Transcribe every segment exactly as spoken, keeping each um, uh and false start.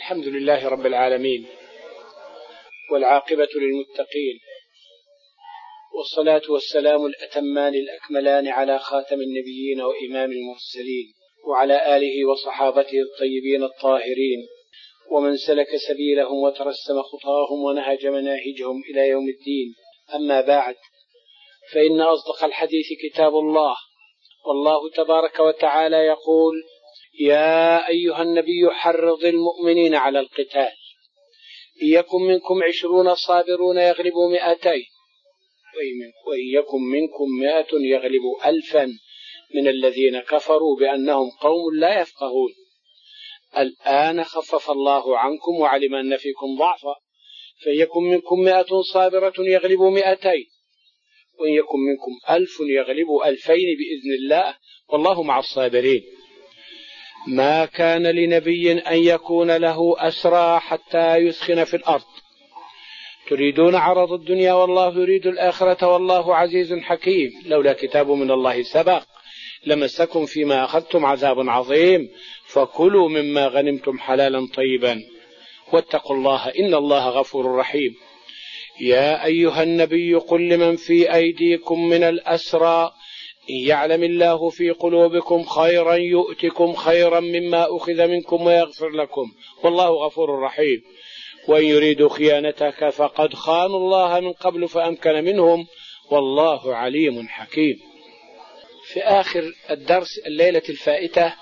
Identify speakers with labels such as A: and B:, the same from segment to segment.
A: الحمد لله رب العالمين، والعاقبة للمتقين، والصلاة والسلام الأتمان الأكملان على خاتم النبيين وإمام المرسلين، وعلى آله وصحابته الطيبين الطاهرين، ومن سلك سبيلهم وترسم خطاهم ونهج مناهجهم إلى يوم الدين. أما بعد، فإن أصدق الحديث كتاب الله، والله تبارك وتعالى يقول: يا أيها النبي حرض المؤمنين على القتال، إن يكن منكم عشرون صابرون يغلبوا مئتين، وإن يكن منكم مئة يغلبوا ألفا من الذين كفروا بأنهم قوم لا يفقهون. الآن خفف الله عنكم وعلم أن فيكم ضعفا، فإن يكن منكم مئة صابرة يغلبوا مئتين، وإن يكن منكم ألف يغلبوا ألفين بإذن الله، والله مع الصابرين. ما كان لنبي أن يكون له أسرى حتى يسخن في الأرض، تريدون عرض الدنيا والله يريد الآخرة والله عزيز حكيم. لولا كتاب من الله سبق لمسكم فيما أخذتم عذاب عظيم، فكلوا مما غنمتم حلالا طيبا واتقوا الله إن الله غفور رحيم. يا أيها النبي قل لمن في أيديكم من الأسرى إن يعلم الله في قلوبكم خيرا يؤتكم خيرا مما أخذ منكم ويغفر لكم والله غفور رحيم. وإن يريدوا خيانتك فقد خانوا الله من قبل فأمكن منهم والله عليم حكيم. في آخر الدرس الليلة الفائتة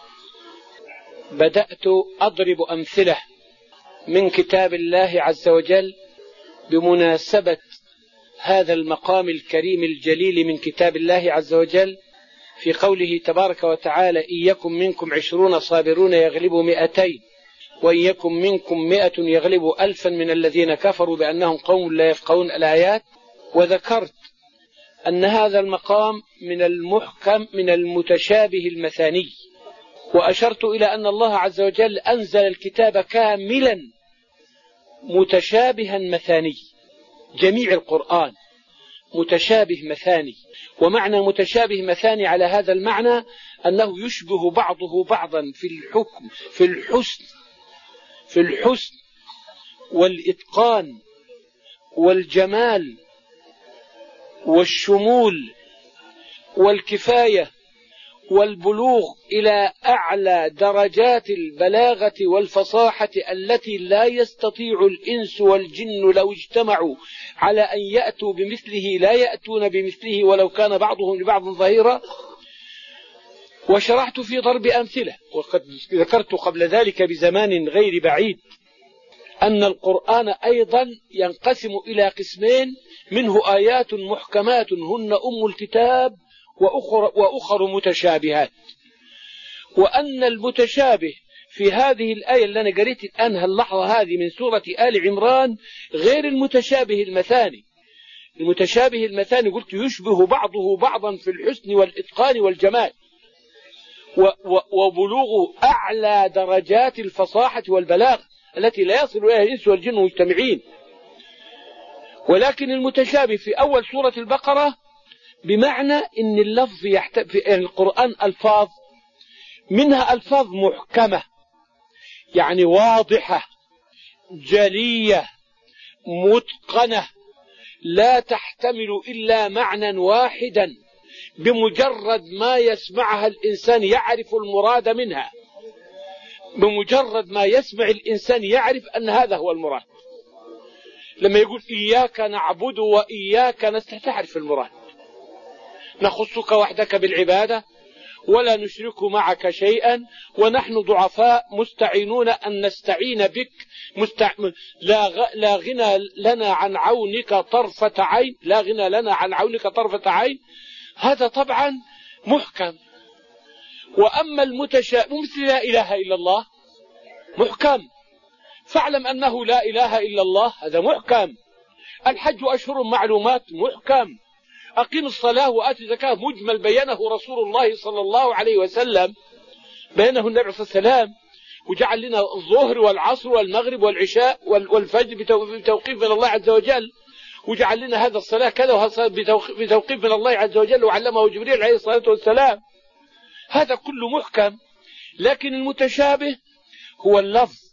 A: بدأت أضرب أمثلة من كتاب الله عز وجل بمناسبة هذا المقام الكريم الجليل من كتاب الله عز وجل، في قوله تبارك وتعالى: إن يكن منكم عشرون صابرون يغلبوا مئتين، وإن يكن منكم مئة يغلبوا ألفا من الذين كفروا بأنهم قوم لا يفقهون الآيات. وذكرت أن هذا المقام من المحكم من المتشابه المثاني، وأشرت إلى أن الله عز وجل أنزل الكتاب كاملا متشابها مثاني، جميع القرآن متشابه مثاني. ومعنى متشابه مثاني على هذا المعنى أنه يشبه بعضه بعضا في الحكم في الحسن في الحسن والإتقان والجمال والشمول والكفاية والبلوغ إلى أعلى درجات البلاغة والفصاحة التي لا يستطيع الإنس والجن لو اجتمعوا على أن يأتوا بمثله لا يأتون بمثله ولو كان بعضهم لبعض ظهيرا. وشرحت في ضرب أمثلة، وقد ذكرت قبل ذلك بزمان غير بعيد أن القرآن أيضا ينقسم إلى قسمين، منه آيات محكمات هن أم الكتاب، وأخر, وأخر متشابهات. وأن المتشابه في هذه الآية اللي أنا قريت الآن اللحظة هذه من سورة آل عمران غير المتشابه المثاني. المتشابه المثاني قلت يشبه بعضه بعضا في الحسن والإتقان والجمال وبلوغ أعلى درجات الفصاحة والبلاغ التي لا يصل إليها الإنس والجن مجتمعين. ولكن المتشابه في أول سورة البقرة بمعنى أن اللفظ يحتاج في القرآن ألفاظ، منها ألفاظ محكمة يعني واضحة جلية متقنة لا تحتمل إلا معنى واحدا، بمجرد ما يسمعها الإنسان يعرف المراد منها، بمجرد ما يسمع الإنسان يعرف أن هذا هو المراد. لما يقول إياك نعبد وإياك نستعين تعرف المراد، نخصك وحدك بالعبادة ولا نشرك معك شيئا ونحن ضعفاء مستعينون أن نستعين بك مستع... لا, غ... لا غنى لنا عن عونك طرفة عين لا غنى لنا عن عونك طرفة عين. هذا طبعا محكم. وأما المتشابه مثل لا إله إلا الله محكم، فاعلم أنه لا إله إلا الله هذا محكم. الحج أشهر معلومات محكم. أقيم الصلاة وآتي الزكاة مجمل بينه رسول الله صلى الله عليه وسلم، بينه النبي صلى الله عليه وسلم، وجعل لنا الظهر والعصر والمغرب والعشاء والفجر بتوقيف من الله عز وجل، وجعل لنا هذا الصلاة كذا بتوقيف من الله عز وجل، وعلمه جبريل عليه الصلاة والسلام. هذا كله محكم. لكن المتشابه هو اللفظ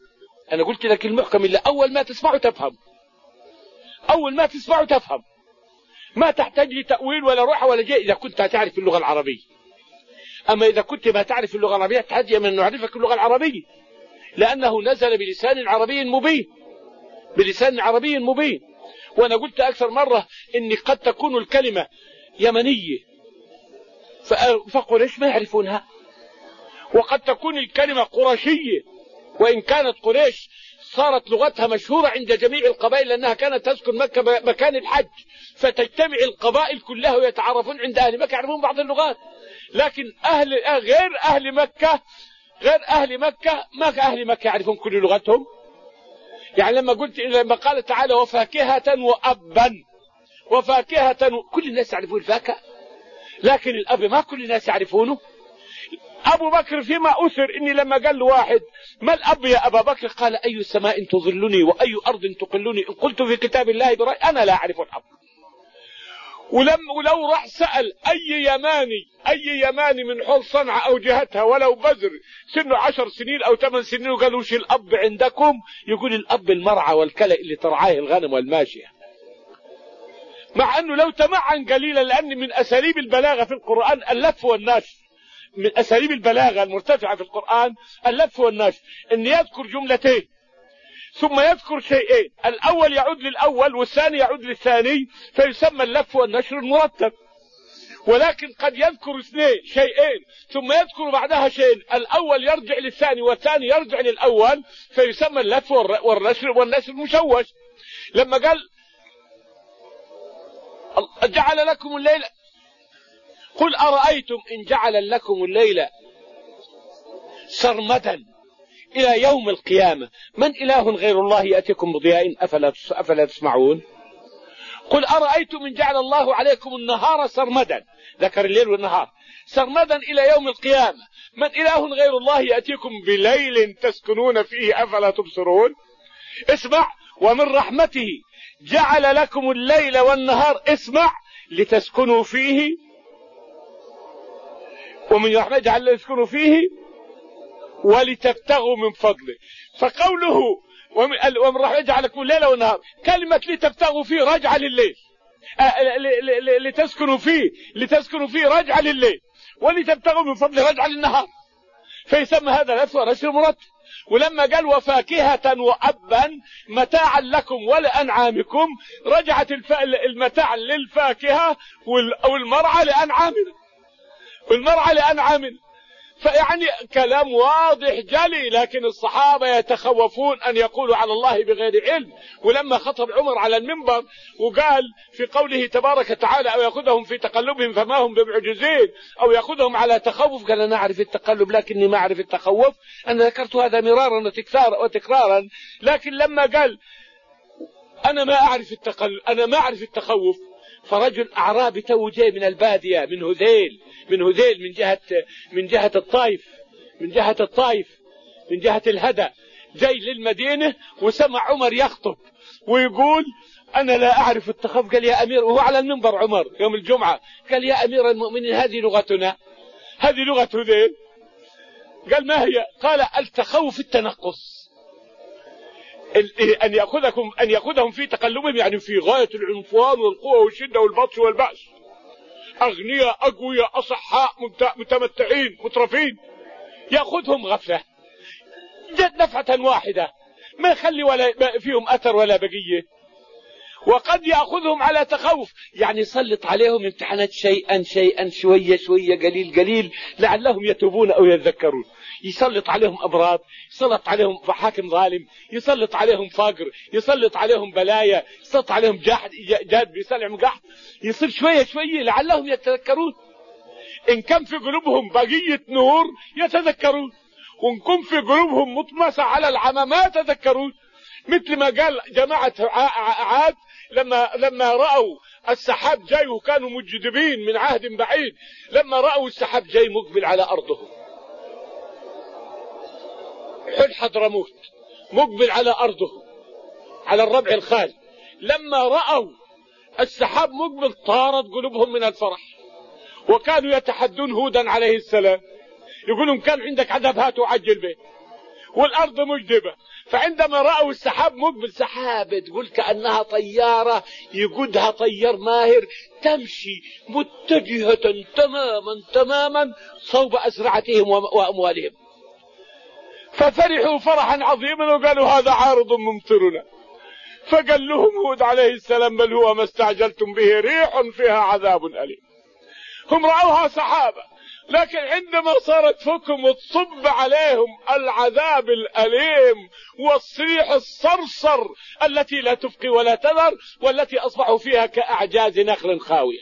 B: أنا قلت لك المحكم إلا أول ما تسمعه تفهم، أول ما تسمعه تفهم، ما تحتاج لتأويل ولا روحة ولا جاء إذا كنت تعرف اللغة العربية. أما إذا كنت ما تعرف اللغة العربية تحتاج من أن نعرفك اللغة العربية، لأنه نزل بلسان عربي مبين، بلسان عربي مبين. وأنا قلت أكثر مرة إن قد تكون الكلمة يمنية فقريش ما يعرفونها، وقد تكون الكلمة قرشية وإن كانت قريش صارت لغتها مشهورة عند جميع القبائل لأنها كانت تسكن مكة مكان الحج، فتجتمع القبائل كلها ويتعرفون عند أهل مكة يعرفون بعض اللغات. لكن أهل غير أهل مكة غير أهل مكة ما أهل مكة يعرفون كل لغتهم. يعني لما قلت لما قال تعالى وفاكهة وأبا، وفاكهة و... كل الناس يعرفون الفاكهة، لكن الأب ما كل الناس يعرفونه. أبو بكر فيما أثر إني لما قال له واحد ما الأب يا أبا بكر قال أي سماء تظلني وأي أرض تقلني إن قلت في كتاب الله برأي أنا لا أعرف الأب. ولم ولو راح سأل أي يماني أي يماني من حول صنعاء أو جهتها ولو بذر سنه عشر سنين أو ثمان سنين وقالوا وش الأب عندكم، يقول الأب المرعى والكلى اللي ترعاه الغنم والماشية. مع أنه لو تمعن قليلا، لأن من أساليب البلاغة في القرآن اللف والنشر، من أساليب البلاغة المرتفعة في القرآن اللف والنشر، أن يذكر جملتين ثم يذكر شيئين، الأول يعود للأول والثاني يعود للثاني، فيسمى اللف والنشر المرتب. ولكن قد يذكر اثنين شيئين ثم يذكر بعدها شيئين، الأول يرجع للثاني والثاني يرجع للأول، فيسمى اللف والنشر والنشر المشوش. لما قال جعل لكم الليل قل أرأيتم إن جعل لكم الليل سرمدا إلى يوم القيامة من إله غير الله يأتيكم بضياء أفلا أفلا تسمعون. قل أرأيتم إن جعل الله عليكم النهار سرمدا، ذكر الليل والنهار، سرمدا إلى يوم القيامة من إله غير الله يأتيكم بليل تسكنون فيه أفلا تبصرون. اسمع، ومن رحمته جعل لكم الليل والنهار، اسمع، لتسكنوا فيه، ومن رحمته جعل لتسكنوا فيه ولتبتغوا من فضله. فقوله ومن رحمته جعل لكم الليل والنهار، كلمة لتبتغوا فيه رجع لليل، لتسكنوا فيه لتسكنوا فيه رجع لليل، ولتبتغوا من فضله رجع للنهار، فيسمى هذا لف ونشر مرتب. ولما قال وفاكهة وأبا متاعا لكم ولأنعامكم، رجعت المتاع للفاكهة والمرعى لأنعامنا والمرعى لأنعامنا. فيعني كلام واضح جلي، لكن الصحابة يتخوفون أن يقولوا على الله بغير علم. ولما خطب عمر على المنبر وقال في قوله تبارك وتعالى أو يأخذهم في تقلبهم فما هم بمعجزين أو يأخذهم على تخوف، قال أنا أعرف التقلب لكني ما أعرف التخوف. أنا ذكرت هذا مرارا وتكرارا، لكن لما قال أنا ما أعرف التقلب أنا ما أعرف التخوف، فرجل أعرابي تو جاي من البادية من هذيل من هذيل من جهة من جهة الطائف من جهة الطائف من جهة الهدى، جاي للمدينة وسمع عمر يخطب ويقول أنا لا أعرف التخوف. قال يا أمير، وهو على المنبر عمر يوم الجمعة، قال يا أمير المؤمنين هذه لغتنا، هذه لغة هذيل. قال ما هي؟ قال التخوف التنقص، أن يأخذكم أن يأخذهم في تقلبهم، يعني في غاية العنفوان والقوة والشدة والبطش والبأس، أغنياء أقوياء أصحاء متمتعين مترفين، يأخذهم غفلة جد نفعة واحدة ما يخلي ولا فيهم أثر ولا بقية. وقد يأخذهم على تخوف، يعني يسلط عليهم امتحانات شيئا شيئا شوية شوية قليل قليل لعلهم يتوبون أو يتذكرون. يسلط عليهم أمراض، يسلط عليهم حاكم ظالم، يسلط عليهم فقر، يسلط عليهم بلايا، يسلط عليهم جهد جاد يسلم قحط، يصير شوية شوية لعلهم يتذكرون. إن كان في قلوبهم بقية نور يتذكرون، وإن كان في قلوبهم مطمسة على العمى ما يتذكرون. مثل ما قال جماعة عاد لما لما رأوا السحاب جاي وكانوا مجدبين من عهد بعيد، لما رأوا السحاب جاي مقبل على أرضهم، حل حضرموت مقبل على أرضهم على الربع الخالي، لما رأوا السحاب مقبل طارت قلوبهم من الفرح، وكانوا يتحدون هودا عليه السلام، يقولون كان عندك عذاب هات وعجل به. والأرض مجدبة. فعندما رأوا السحاب مقبل، سحابة تقول كأنها طيارة يقودها طيار ماهر تمشي متجهة تماما تماما صوب أزرعتهم وأموالهم، ففرحوا فرحا عظيما وقالوا هذا عارض ممطرنا. فقال لهم هود عليه السلام بل هو ما استعجلتم به ريح فيها عذاب أليم. هم رأوها سحابة، لكن عندما صارت فوقهم وتصب عليهم العذاب الأليم والصريح الصرصر التي لا تبقي ولا تذر، والتي أصبحوا فيها كأعجاز نخل خاوية.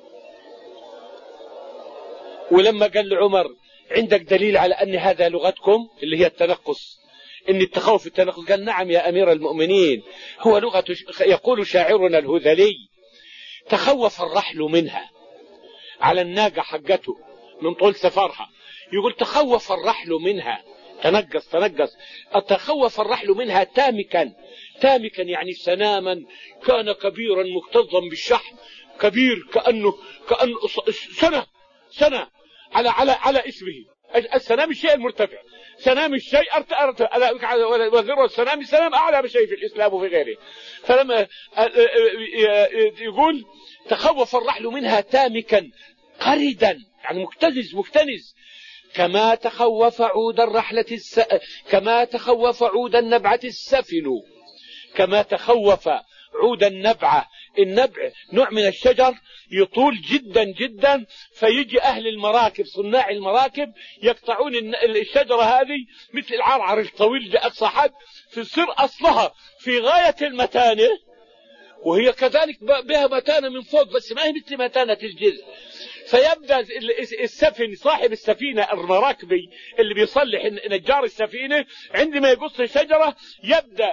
B: ولما قال لعمر عندك دليل على أن هذا لغتكم اللي هي التنقص، إن التخوف التنقص، قال نعم يا أمير المؤمنين، هو لغة يقول شاعرنا الهذلي تخوف الرحل منها على الناقة حقته من طول سفرها، يقول تخوف الرحل منها، تنقص تنقص تخوف الرحل منها تامكا، تامكا يعني سناما كان كبيرا مكتظا بالشحم، كبير كأنه كأنه سنة سنة على على على اسمه. السنام الشيء المرتفع، سنام الشيء ارتفع، وذروة السنام السنام أعلى بشيء في الإسلام وفي غيره. فلما يقول تخوف الرحل منها تامكا قردا يعني مكتنز مكتنز، كما تخوف عود الرحلة الس... كما تخوف عود النبعة السفل، كما تخوف عود النبعة. النبع نوع من الشجر يطول جدا جدا، فيجي أهل المراكب صناع المراكب يقطعون الشجرة هذه مثل العرعر الطويل أقصى حد، تصير أصلها في غاية المتانة، وهي كذلك بها متانة من فوق بس ما هي مثل متانة الجذع. فيبدأ السفن صاحب السفينة المراكبي اللي بيصلح نجار السفينة عندما يقص الشجرة يبدأ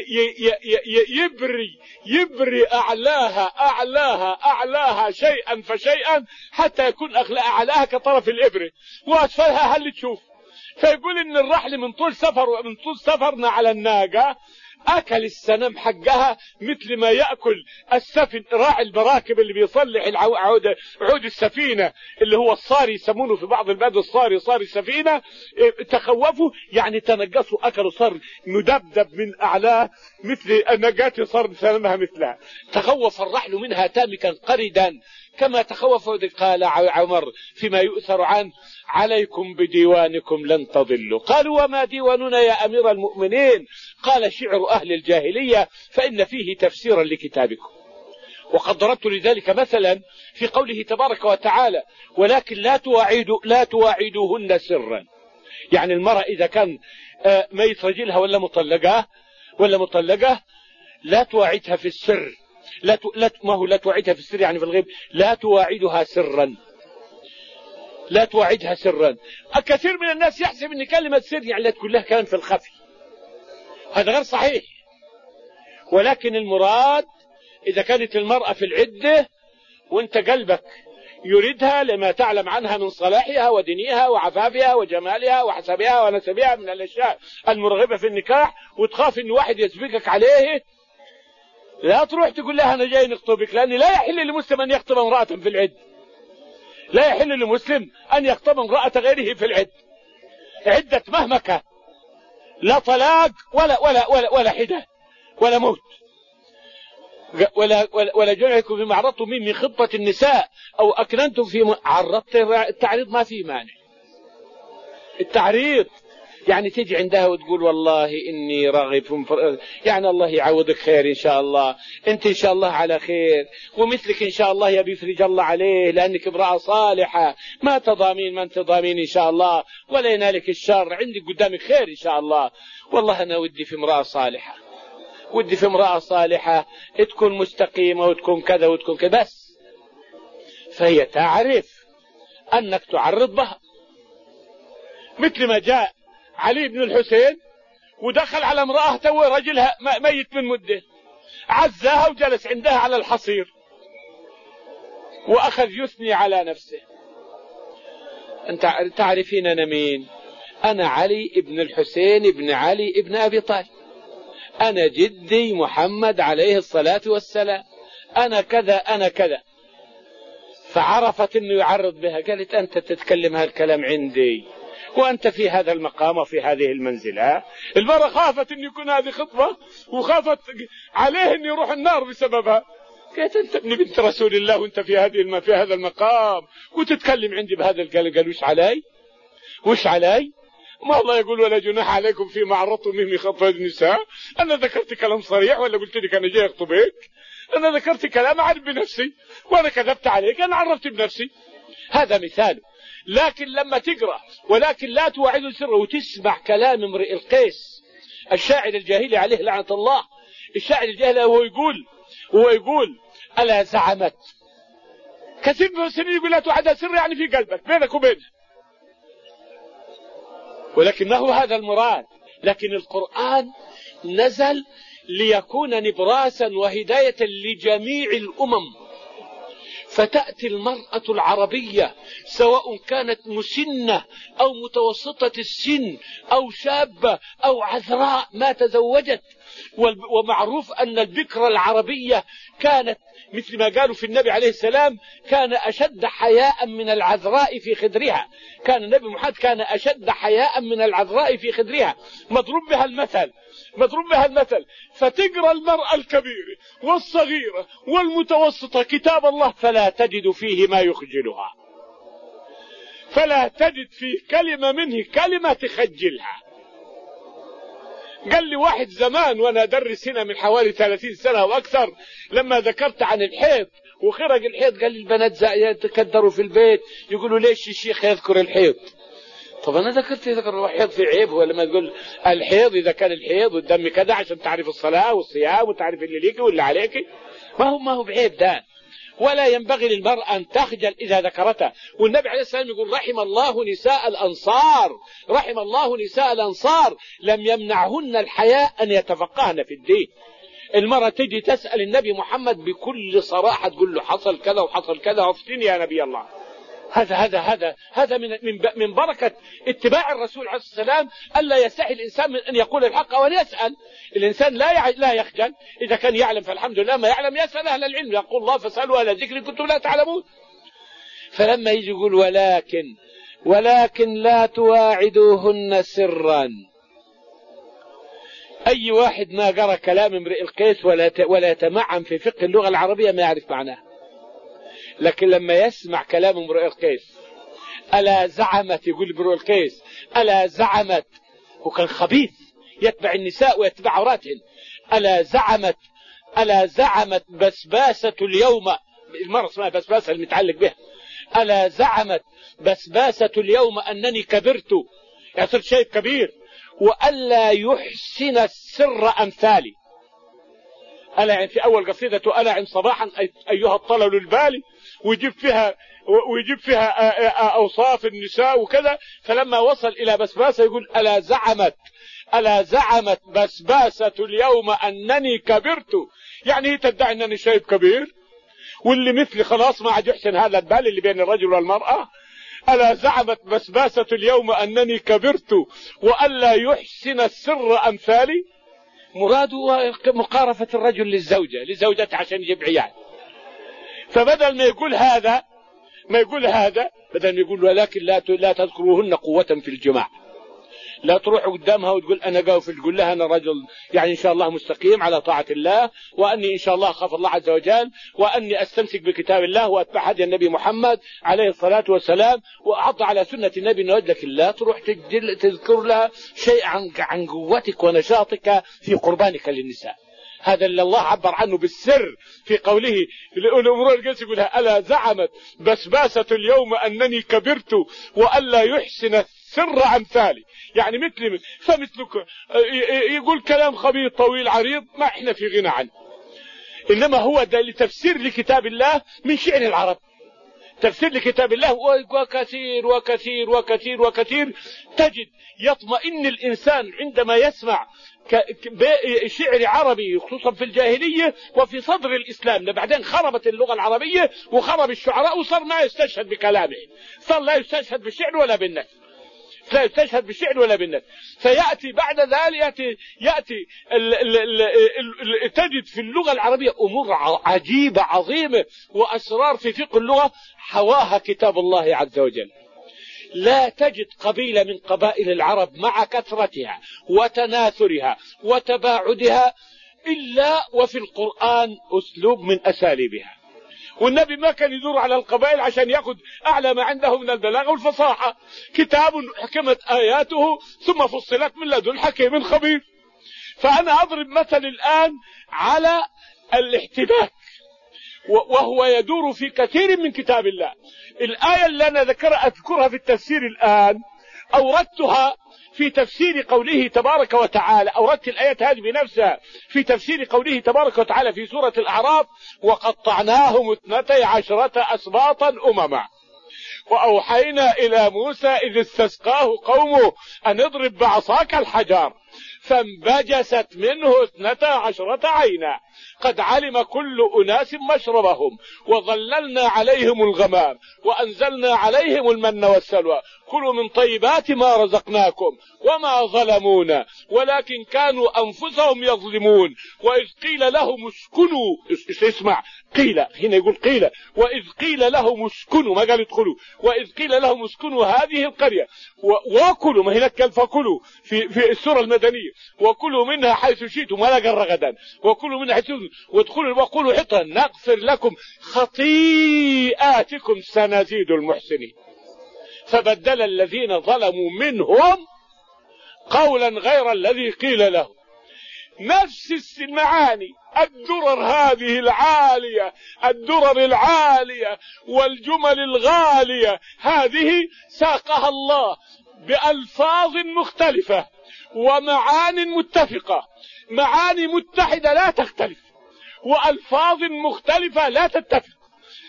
B: يبري يبري أعلاها أعلاها أعلاها شيئا فشيئا حتى يكون أعلاها كطرف الإبرة وأسفلها هل تشوف. فيقول إن الرحل من طول سفر من طول سفرنا على الناقة أكل السنام حقها مثل ما يأكل السفن راعي المراكب اللي بيصلح العود عود السفينة اللي هو الصاري، يسمونه في بعض البلاد الصاري صاري السفينة. تخوفوا يعني تنقصوا، أكلوا، صار مدبدب من أعلاه مثل النقات صار سنامها مثلها. تخوف الرحل منها تامكا قردا كما تخوف. قال عمر فيما يؤثر عنه عليكم بديوانكم لن تضلوا. قالوا وما ديواننا يا أمير المؤمنين؟ قال شعر أهل الجاهلية فإن فيه تفسيرا لكتابكم. وقد ضربت لذلك مثلا في قوله تبارك وتعالى ولكن لا تواعدوا لا تواعدوهن سرا. يعني المرأة إذا كان ميت رجلها ولا مطلقة ولا مطلقة لا تواعدها في السر، لا ت... لا ما هو لا تواعدها في السر يعني في الغيب، لا تواعدها سرا، لا تواعدها سرا. كثير من الناس يحسب ان كلمة سر يعني لا تقول لها كلام في الخفي، هذا غير صحيح. ولكن المراد إذا كانت المرأة في العدة وانت قلبك يريدها لما تعلم عنها من صلاحها ودينها وعفافها وجمالها وحسبها ونسبها من الأشياء المرغبة في النكاح، وتخاف ان واحد يسبقك عليه، لا تروح تقول لها أنا جاي نخطبك، لأن لا يحل لمسلم أن يخطب امرأة في العد، لا يحل لمسلم أن يخطب امرأة غيره في العد، عدة مهما كان، لا طلاق ولا ولا ولا ولا حدة ولا موت ولا ولا, ولا جمعكم فيما عرضتم من خطبة النساء أو أكننتم في عرضت. التعريض ما في مانع، التعريض يعني تيجي عندها وتقول والله إني راغب، يعني الله يعوضك خير إن شاء الله، أنت إن شاء الله على خير، ومثلك إن شاء الله يبي يفرج الله عليه لأنك امرأة صالحة، ما تضامين ما أنت ضامين إن شاء الله ولا ينالك الشر، عندك قدامك خير إن شاء الله. والله أنا ودي في امرأة صالحة، ودي في امرأة صالحة تكون مستقيمة وتكون كذا وتكون كذا بس. فهي تعرف أنك تعرض بها، مثل ما جاء علي بن الحسين ودخل على امرأة تو رجلها ميت من مدة، عزاها وجلس عندها على الحصير وأخذ يثني على نفسه. أنت تعرفين أنا مين؟ أنا علي بن الحسين بن علي بن أبي طالب، أنا جدي محمد عليه الصلاة والسلام، أنا كذا أنا كذا. فعرفت أنه يعرض بها، قالت أنت تتكلم هالكلام عندي، وأنت في هذا المقام وفي هذه المنزلة. المرأة خافت أن يكون هذه خطبة وخافت عليه أن يروح النار بسببها. قالت أنت ابن بنت رسول الله وأنت في هذه الم... في هذا المقام وتتكلم عندي بهذا الكلام. قال وش علي وش علي ما الله يقول ولا جناح عليكم فيما عرضتم به من خطبة النساء. أنا ذكرت كلام صريح ولا قلت لك أنا جاي أخطبك؟ أنا ذكرت كلام أعرف بنفسي وأنا كذبت عليك، أنا عرفت بنفسي. هذا مثال. لكن لما تقرأ ولكن لا توعد سره وتسمع كلام امرئ القيس الشاعر الجاهلي عليه لعنة الله. الشاعر الجاهلي هو يقول هو يقول ألا زعمت كثير من السنين يقول لا توعد سر يعني في قلبك بينك وبينه، ولكنه هذا المراد. لكن القرآن نزل ليكون نبراسا وهداية لجميع الأمم. فتأتي المرأة العربية سواء كانت مسنة أو متوسطة السن أو شابة أو عذراء ما تزوجت. ومعروف أن البكرة العربية كانت مثل ما قالوا في النبي عليه السلام كان أشد حياء من العذراء في خدرها. كان النبي محمد كان أشد حياء من العذراء في خدرها. مضروب بها المثل مضروب بها المثل. فتقرأ المرأة الكبيرة والصغيرة والمتوسطة كتاب الله فلا تجد فيه ما يخجلها، فلا تجد فيه كلمة منه كلمة تخجلها. قال لي واحد زمان وانا ادرس هنا من حوالي ثلاثين سنة واكثر لما ذكرت عن الحيض وخرج الحيض قال لي البنات يتكدروا في البيت يقولوا ليش الشيخ يذكر الحيض؟ طب انا ذكرت يذكر الحيض في عيب؟ هو لما تقول الحيض اذا كان الحيض والدم كذا عشان تعرف الصلاة والصيام وتعرف اللي ليك واللي عليك، ما هو ما هو بعيب ده. ولا ينبغي للمرأة أن تخجل إذا ذكرتها. والنبي عليه السلام يقول رحم الله نساء الأنصار رحم الله نساء الأنصار لم يمنعهن الحياء أن يتفقهن في الدين. المرأة تجي تسأل النبي محمد بكل صراحة تقول له حصل كذا وحصل كذا وافتني يا نبي الله. هذا هذا هذا هذا من من من بركة اتباع الرسول عليه السلام ألا يستحي الإنسان من أن يقول الحق وأن يسأل. الإنسان لا لا يخجل إذا كان يعلم فالحمد لله، ما يعلم يسأل أهل العلم. يقول الله فاسألوا أهل الذكر كنتم لا تعلمون. فلما يجي يقول ولكن ولكن لا تواعدوهن سرا. أي واحد ما قرأ كلام امرئ القيس ولا ولا يتمعن في فقه اللغة العربية ما يعرف معناه. لكن لما يسمع كلام امرئ القيس ألا زعمت يقول امرئ القيس ألا زعمت، وكان خبيث يتبع النساء ويتبع عوراتهن. ألا زعمت ألا زعمت بسباسة اليوم، المرة اسمها بسباسة المتعلق بها. ألا زعمت بسباسة اليوم أنني كبرت، يعني صرت شيء كبير، وألا يحسن السر أمثالي. ألا يعني في أول قصيدة ألا عن صباحا أيها الطلل البالي، ويجيب فيها ويجيب فيها أوصاف النساء وكذا. فلما وصل إلى بسباسة يقول ألا زعمت ألا زعمت بسباسة اليوم أنني كبرت، يعني هي تدعي أنني شيء كبير واللي مثلي خلاص ما عاد يحسن هذا البال اللي بين الرجل والمرأة. ألا زعمت بسباسة اليوم أنني كبرت وألا يحسن السر أمثالي. مراده مقارفة الرجل للزوجة لزوجته عشان يجيب عيال. فبدل ما يقول هذا ما يقول هذا بدل ما يقول ولكن لا لا تذكروهن قوة في الجماع. لا تروح قدامها وتقول أنا قاوف، تقول لها أنا رجل يعني إن شاء الله مستقيم على طاعة الله، وأني إن شاء الله أخاف الله عز وجل، وأني أستمسك بكتاب الله وأتبع هدي النبي محمد عليه الصلاة والسلام وأعض على سنة النبي نود. لكن لا تروح تذكر لها شيء عن عن قوتك ونشاطك في قربانك للنساء. هذا اللي الله عبر عنه بالسر في قوله الأمور القيس يقولها ألا زعمت بسباسة اليوم أنني كبرت وألا يحسن السر أمثالي، يعني مثل فمثلك يقول كلام خبيث طويل عريض ما احنا في غنى عنه. إنما هو ده لتفسير لكتاب الله من شعر العرب، تفسير لكتاب الله وكثير وكثير وكثير وكثير. تجد يطمئن الإنسان عندما يسمع شعر عربي خصوصا في الجاهلية وفي صدر الإسلام. بعدين خربت اللغة العربية وخرب الشعراء وصار ما يستشهد بكلامه، صار لا يستشهد بالشعر ولا بالنثر، لا يستشهد بالشعر ولا بالنثر. فيأتي بعد ذلك يأتي, يأتي ال ال ال ال ال تجد في اللغة العربية أمور عجيبة عظيمة وأسرار في فقه اللغة حواها كتاب الله عز وجل. لا تجد قبيلة من قبائل العرب مع كثرتها وتناثرها وتباعدها إلا وفي القرآن أسلوب من أساليبها. والنبي ما كان يدور على القبائل عشان يأخذ أعلى ما عنده من البلاغة والفصاحة. كتاب حكمت آياته ثم فصلت من لدن حكيم خبير. فأنا أضرب مثل الآن على الاحتباك، وهو يدور في كثير من كتاب الله. الآية اللي أنا ذكر أذكرها في التفسير الآن أوردتها في تفسير قوله تبارك وتعالى، أوردت الآية هذه بنفسها في تفسير قوله تبارك وتعالى في سورة الأعراف: وقطعناهم اثنتي عشرة أسباطا أمما وأوحينا إلى موسى إذ استسقاه قومه أن اضرب بعصاك الحجر فانبجست منه اثنتا عشرة عينا قد علم كل أناس مشربهم وظللنا عليهم الغمام وأنزلنا عليهم المن والسلوى كلوا من طيبات ما رزقناكم وما ظلمونا ولكن كانوا أنفسهم يظلمون وإذ قيل لهم اسكنوا، اسمع، قيل هنا يقول قيل، وإذ قيل لهم اسكنوا، ما قال ادخلوا، وإذ قيل لهم اسكنوا هذه القرية وكلوا، ما هناك قال فكلوا في في السورة المدنية، وكلوا منها حيث شئتم ولا قال رغدا، وكلوا منها حيث وادخلوا وقولوا حطة نغفر لكم خطيئاتكم سنزيد المحسنين. فبدل الذين ظلموا منهم قولا غير الذي قيل لهم. نفس المعاني، الدرر هذه العالية، الدرر العالية والجمل الغالية هذه ساقها الله بألفاظ مختلفة ومعان متفقة، معاني متحدة لا تختلف وألفاظ مختلفة لا تتفق.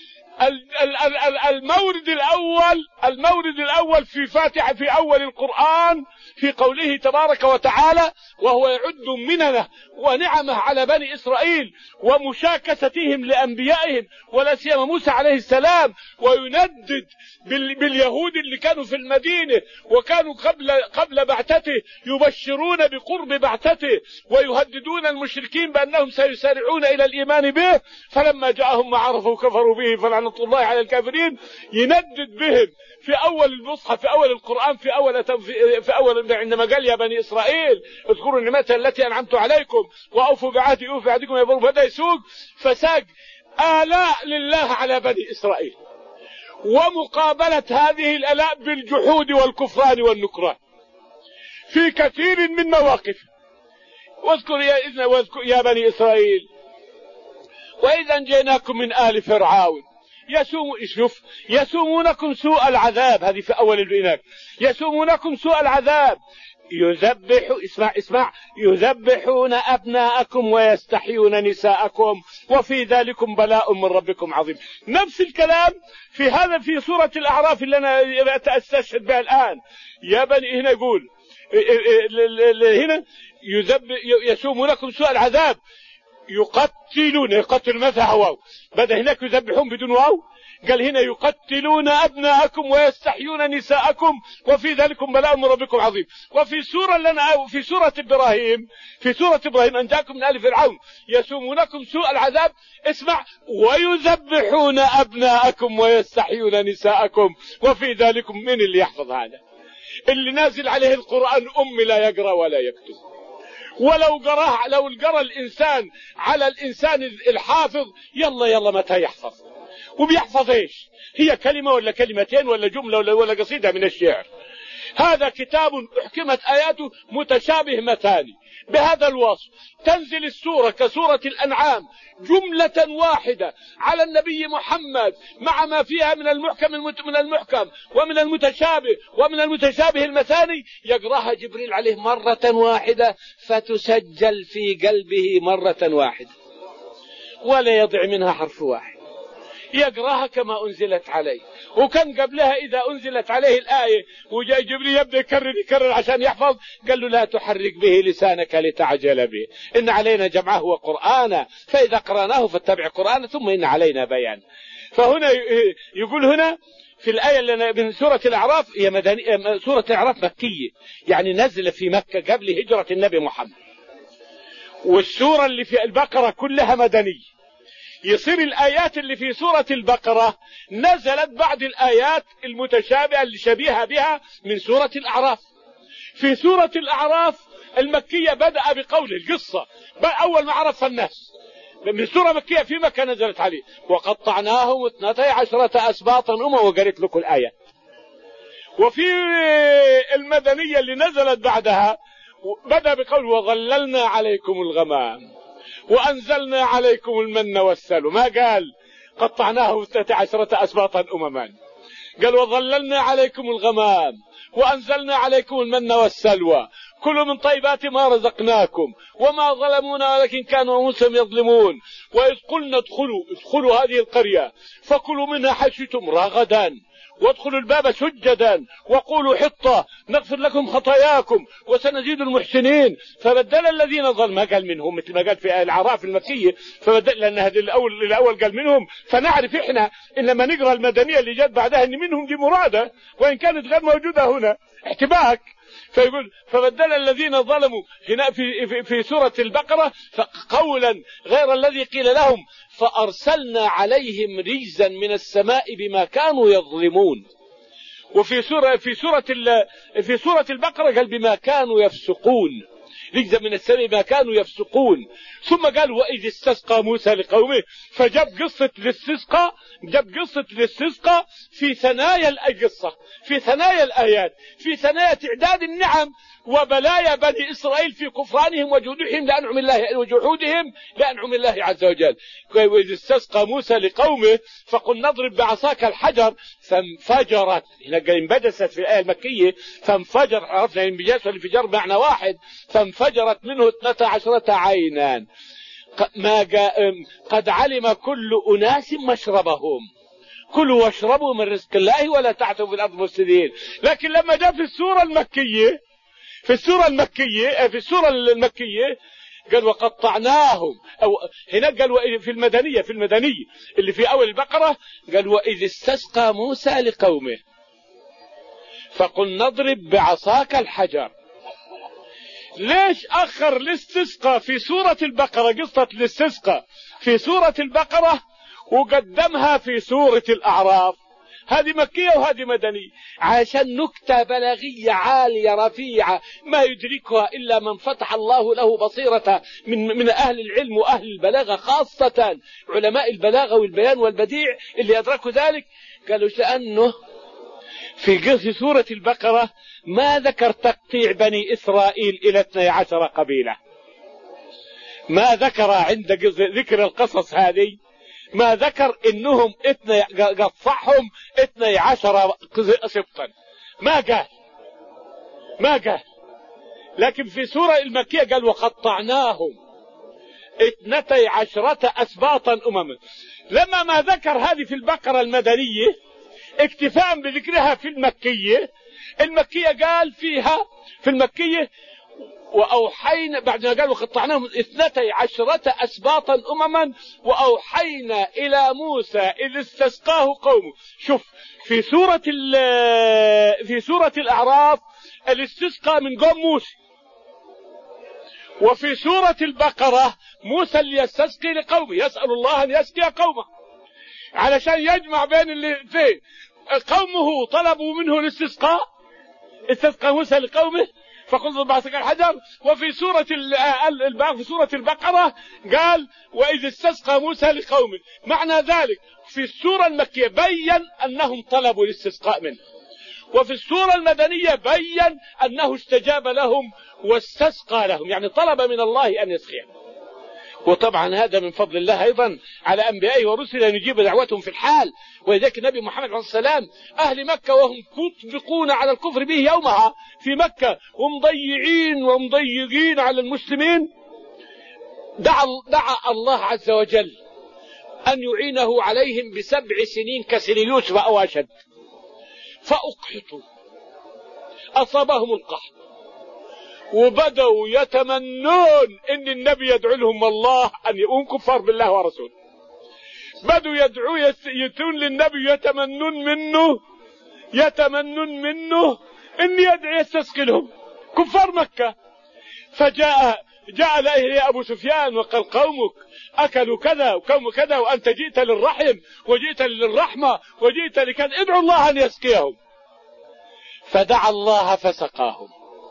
B: المورد الأول المورد الأول في فاتحة في أول القرآن في قوله تبارك وتعالى: وهو يعد مننه ونعمه على بني إسرائيل ومشاكستهم لأنبيائهم ولا سيما موسى عليه السلام، ويندد باليهود اللي كانوا في المدينة وكانوا قبل قبل بعثته يبشرون بقرب بعثته ويهددون المشركين بأنهم سيسارعون إلى الإيمان به، فلما جاءهم ما عرفوا كفروا به فلعنة الله على الكافرين. يندد بهم في أول المصحف في أول القرآن في أول في أول عندما قال: يا بني إسرائيل اذكروا النعمة التي أنعمت عليكم وأوفوا بعهدي أوفي بعهدكم يا بني. بدأ يسوق فساق آلاء لله على بني إسرائيل ومقابلة هذه الآلاء بالجحود والكفران والنكران في كثير من مواقفه. واذكر يا إذن واذكر يا بني إسرائيل وإذا أنجيناكم من آل فرعون يسوم شوف يسومونكم سوء العذاب، هذه في أول البناء، يسومونكم سوء العذاب يذبح اسمع اسمع يذبحون أبناءكم ويستحيون نساءكم وفي ذلكم بلاء من ربكم عظيم. نفس الكلام في هذا في سورة الأعراف اللي أنا أستشهد بها الآن. يا بني هنا يقول هنا يذبح يسومونكم سوء العذاب يقتلون، يقتل مثل واو، بدأ هناك يذبحون بدون واو، قال هنا يقتلون أبناءكم ويستحيون نساءكم وفي ذلكم بلاء من ربكم عظيم. وفي سورة لنا في سورة إبراهيم في سورة إبراهيم أنجاكم من آل فرعون يسومونكم سوء العذاب اسمع ويذبحون أبناءكم ويستحيون نساءكم وفي ذلكم. من اللي يحفظ هذا؟ اللي نازل عليه القرآن أم لا يقرأ ولا يكتب، ولو قرأ لو قرأ الإنسان على الإنسان الحافظ يلا يلا متى يحفظ؟ وبيحفظ ايش؟ هي كلمة ولا كلمتين ولا جملة ولا, ولا قصيدة من الشعر. هذا كتاب أحكمت آياته متشابه مثاني بهذا الوصف. تنزل السورة كسورة الأنعام جملة واحدة على النبي محمد مع ما فيها من المحكم من المحكم ومن المتشابه ومن المتشابه المثاني، يقرأها جبريل عليه مرة واحدة فتسجل في قلبه مرة واحدة ولا يضع منها حرف واحد، يقرأها كما أنزلت عليه. وكان قبلها إذا أنزلت عليه الآية وجاء جبريل يبدأ يكرر يكرر عشان يحفظ، قال له: لا تحرك به لسانك لتعجل به إن علينا جمعه وقرآنه فإذا قرأناه فاتبع قرآنه ثم إن علينا بيان. فهنا يقول هنا في الآية اللي من سورة الأعراف، هي مدنية، سورة الأعراف مكية يعني نزل في مكة قبل هجرة النبي محمد، والسورة اللي في البقرة كلها مدنية يصير الآيات اللي في سورة البقرة نزلت بعد الآيات المتشابهة اللي شبيهة بها من سورة الأعراف. في سورة الأعراف المكية بدأ بقول القصة أول ما عرف الناس من سورة مكية في مكة نزلت عليه وقطعناهم اثنتي عشرة أسباطا أمما وقريت لكم الآية. وفي المدنية اللي نزلت بعدها بدأ بقول وظللنا عليكم الغمام وأنزلنا عليكم المن والسلوى، ما قال قطعناه اثنتي عشرة أسباطا أمما، قال وظللنا عليكم الغمام وأنزلنا عليكم المن والسلوى كلوا من طيبات ما رزقناكم وما ظلمونا ولكن كانوا أنفسهم يظلمون وإذ قلنا ادخلوا ادخلوا هذه القرية فكلوا منها حيث شئتم رغدا وادخلوا الباب سجدا وقولوا حطة نغفر لكم خطاياكم وسنزيد المحسنين. فبدل الذين ظلموا ما قال منهم مثل ما قال في الأعراف المكية، فبدل لأن هذا الأول الأول قال منهم، فنعرف إحنا إن لما نقرأ المدنية اللي جت بعدها إن منهم دي مرادة وإن كانت غير موجودة هنا احتباك. فيقول فبدل الذين ظلموا هنا في, في, في سورة البقرة قولا غير الذي قيل لهم فأرسلنا عليهم رجزا من السماء بما كانوا يظلمون. وفي سورة في سورة في سورة البقرة قال بما كانوا يفسقون، رجزا من السماء بما كانوا يفسقون. ثم قال وإذ استسقى موسى لقومه، فجاب قصة الاستسقاء جاب قصة الاستسقاء في ثنايا القصة، في ثنايا الآيات، في ثنايا تعداد النعم وبلايا بني إسرائيل في كفرانهم وجحودهم لأنعم الله وجحودهم لأنعم الله عز وجل. وإذ استسقى موسى لقومه فقل نضرب بعصاك الحجر فانفجرت، هنا قال انبجست في الآية المكية فانفجر، عرفنا الانبجاس والانفجار معنى واحد، فانفجرت منه اثنتا عشرة عينا ما قد علم كل أناس مشربهم كلوا واشربوا من رزق الله ولا تعثوا في الأرض مفسدين. لكن لما جاء في السورة المكية في السورة المكية في السورة المكية قال وقطعناهم، أو هنا قال في المدنية في المدنية اللي في أول البقرة قال وإذ استسقى موسى لقومه فقل نضرب بعصاك الحجر. ليش أخر الاستسقاء في سورة البقرة، قصة الاستسقاء في سورة البقرة وقدمها في سورة الأعراف؟ هذه مكية وهذه مدنية، عشان نكتة بلاغية عالية رفيعة ما يدركها إلا من فتح الله له بصيرة من, من أهل العلم وأهل البلاغة، خاصة علماء البلاغة والبيان والبديع اللي أدركوا ذلك. قالوا لأنه في في سورة البقرة ما ذكر تقطيع بني إسرائيل إلى اثني عشر قبيلة، ما ذكر عند ذكر القصص هذه ما ذكر إنهم اثني قطعهم اثني عشر سبطا، ما قال ما قال لكن في سورة المكية قال وقطعناهم اثنتي عشرة أسباطا أمما. لما ما ذكر هذه في البقرة المدنية اكتفاء بذكرها في المكية المكية قال فيها في المكية وأوحينا بعد ما قال وقطعناهم اثنتي عشرة أسباطا أمما وأوحينا إلى موسى إذ استسقاه قومه. شوف في سورة في سورة الأعراف الاستسقاء من قوم موسى، وفي سورة البقرة موسى اللي يستسقي لقومه، يسأل الله أن يسقي قومه علشان يجمع بين اللي فين. قومه طلبوا منه الاستسقاء، استسقى موسى لقومه فقل بعصاك الحجر. وفي سورة في سورة البقرة قال وإذ استسقى موسى لقومه. معنى ذلك في السورة المكية بين أنهم طلبوا الاستسقاء منه، وفي السورة المدنية بين أنه استجاب لهم واستسقى لهم، يعني طلب من الله أن يسقيهم. وطبعا هذا من فضل الله أيضا على أنبيائه ورسله أن يجيب دعوتهم في الحال. ولذلك النبي محمد عليه السلام أهل مكة وهم مطبقون على الكفر به يومها في مكة ومضيعين ومضيقين على المسلمين، دعا, دعا الله عز وجل أن يعينه عليهم بسبع سنين كسن يوسف أو أشد، فأقحطوا أصابهم القحط وبدأوا يتمنون ان النبي يدعو لهم الله ان يكون كفار بالله ورسوله، بدأوا يدعوا يتون للنبي يتمنون منه يتمنون منه ان يدعي يستسقي لهم كفار مكة. فجاء جاء إليه أبو سفيان وقال قومك أكلوا كذا وقوم كذا وأنت جئت للرحم وجئت للرحمة وجئت لكذا، ادعوا الله أن يسقيهم. فدعا الله فسقاهم.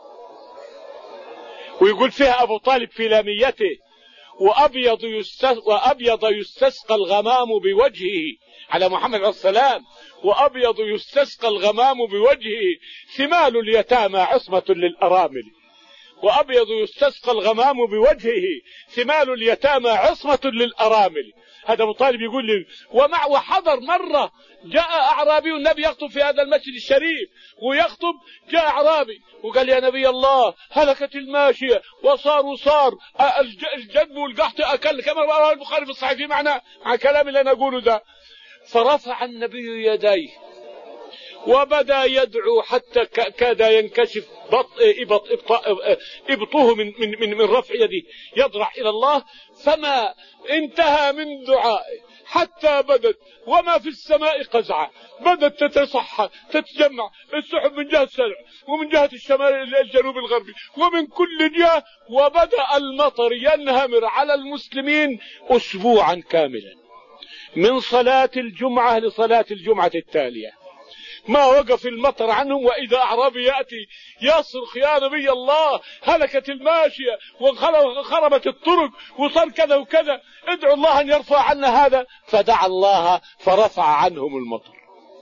B: ويقول فيها أبو طالب في لاميته: وأبيض يستسقى, وأبيض يستسقى الغمام بوجهه، على محمد عليه السلام، وأبيض يستسقى الغمام بوجهه ثمال اليتامى عصمة للأرامل. وأبيض يستسقى الغمام بوجهه ثمال اليتامى عصمة للأرامل. هذا أبو طالب يقول لي. ومع وحضر مرة جاء أعرابي والنبي يخطب في هذا المسجد الشريف، ويخطب جاء أعرابي وقال: يا نبي الله هلكت الماشية وصار وصار الجدب والقحط أكل، كما رواه البخاري في الصحيح، في معنى مع كلام اللي أنا أقوله ده. فرفع النبي يديه وبدأ يدعو حتى كاد ينكشف بط إبطه من, من, من, من رفع يده، يضرع إلى الله. فما انتهى من دعائه حتى بدت وما في السماء قزعة، بدت تتصحى تتجمع السحب من جهة السلع ومن جهة الشمال الجنوب الغربي ومن كل جهة، وبدأ المطر ينهمر على المسلمين أسبوعا كاملا من صلاة الجمعة لصلاة الجمعة التالية. ما وقف المطر عنهم. وإذا أعرابي يأتي يصرخ: يا نبي الله هلكت الماشية وخربت الطرق وصار كذا وكذا، ادعوا الله أن يرفع عنا هذا. فدعا الله فرفع عنهم المطر.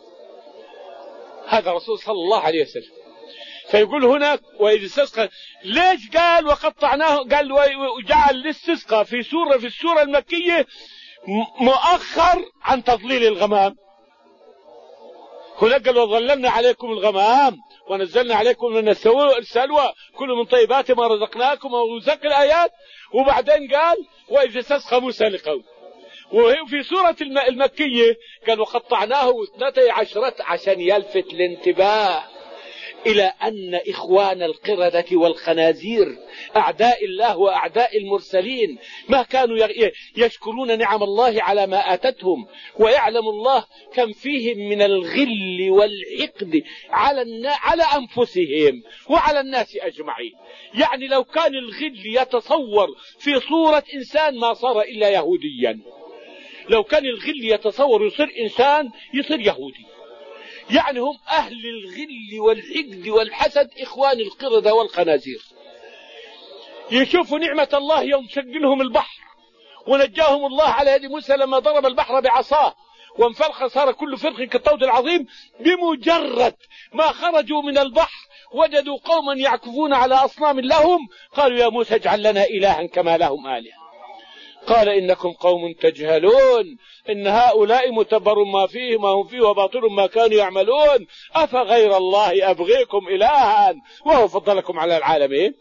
B: هذا رسول صلى الله عليه وسلم. فيقول هناك: وإذ استسقى، ليش قال وقطعناه؟ قال وجعل الاستسقاء في سورة في السورة المكية مؤخر عن تضليل الغمام. هناك قال: وظللنا عليكم الغمام ونزلنا عليكم من السلوى كل من طيبات ما رزقناكم، وزق الآيات. وبعدين قال: وإذ استسقى موسى لقومه. وفي سورة المكية قال: وقطعناه اثنتي عشرة، عشان يلفت الانتباه إلى أن إخوان القردة والخنازير أعداء الله وأعداء المرسلين ما كانوا يشكرون نعم الله على ما آتتهم، ويعلم الله كم فيهم من الغل والحقد على على أنفسهم وعلى الناس أجمعين. يعني لو كان الغل يتصور في صورة إنسان ما صار إلا يهوديا. لو كان الغل يتصور يصير إنسان يصير يهودي. يعني هم أهل الغل والحقد والحسد، إخوان القردة والخنازير. يشوفوا نعمة الله يوم شقلهم البحر ونجاهم الله على يد موسى لما ضرب البحر بعصاه وانفلق صار كل فرق كالطود العظيم. بمجرد ما خرجوا من البحر وجدوا قوما يعكفون على أصنام لهم، قالوا: يا موسى اجعل لنا إلها كما لهم آلهة. قال: إنكم قوم تجهلون، إن هؤلاء متبر ما فيه ما هم فيه وباطل ما كانوا يعملون، أفغير الله أبغيكم إلها وهو فضلكم على العالمين.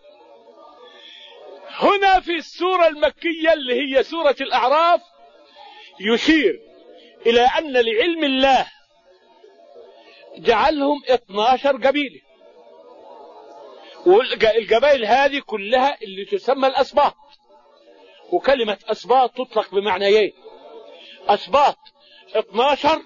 B: هنا في السورة المكية اللي هي سورة الأعراف يشير إلى أن لعلم الله جعلهم اثناشر قبيلة، والقبائل هذه كلها اللي تسمى الأسباط. وكلمة أسباط تطلق بمعنيين: أسباط اثناشر،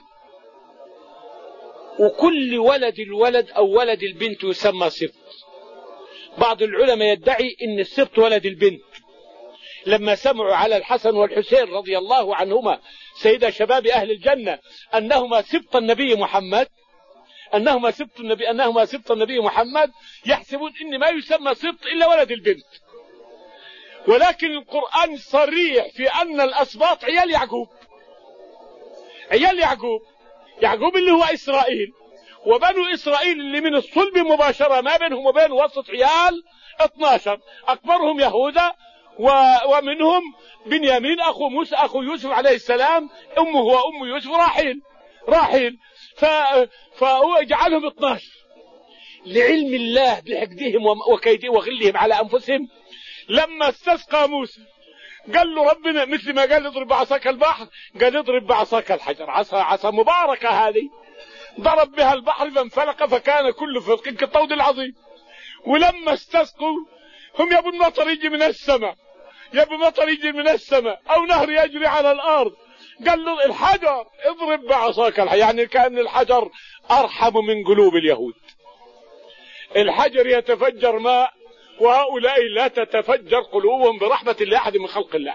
B: وكل ولد الولد أو ولد البنت يسمى سبط. بعض العلماء يدعي أن السبط ولد البنت لما سمعوا على الحسن والحسين رضي الله عنهما سيدا شباب أهل الجنة أنهما سبط النبي محمد أنهما سبط النبي أنهما سبط النبي محمد يحسبون أن ما يسمى سبط إلا ولد البنت. ولكن القرآن صريح في أن الأسباط عيال يعقوب، عيال يعقوب يعقوب اللي هو إسرائيل، وبنو إسرائيل اللي من الصلب مباشرة ما بينهم وبين وسط عيال اثناشر، أكبرهم يهوذا ومنهم بنيامين أخو موسى أخو يوسف عليه السلام، أمه وأم يوسف راحيل راحيل فهو يجعلهم اثناشر لعلم الله بحقدهم وكيدهم وغلهم على أنفسهم. لما استسقى موسى قال له ربنا مثل ما قال اضرب بعصاك البحر، قال اضرب بعصاك الحجر، عصا عصا مباركة هذه، ضرب بها البحر فانفلق فكان كل فرق كالطود العظيم. ولما استسقوا هم يبوا المطر يجي من السماء، يبوا المطر يجي من السماء أو نهر يجري على الأرض، قال له الحجر اضرب بعصاك الحجر. يعني كأن الحجر أرحم من قلوب اليهود. الحجر يتفجر ماء وهؤلاء لا تتفجر قلوبهم برحمة لأحد من خلق الله.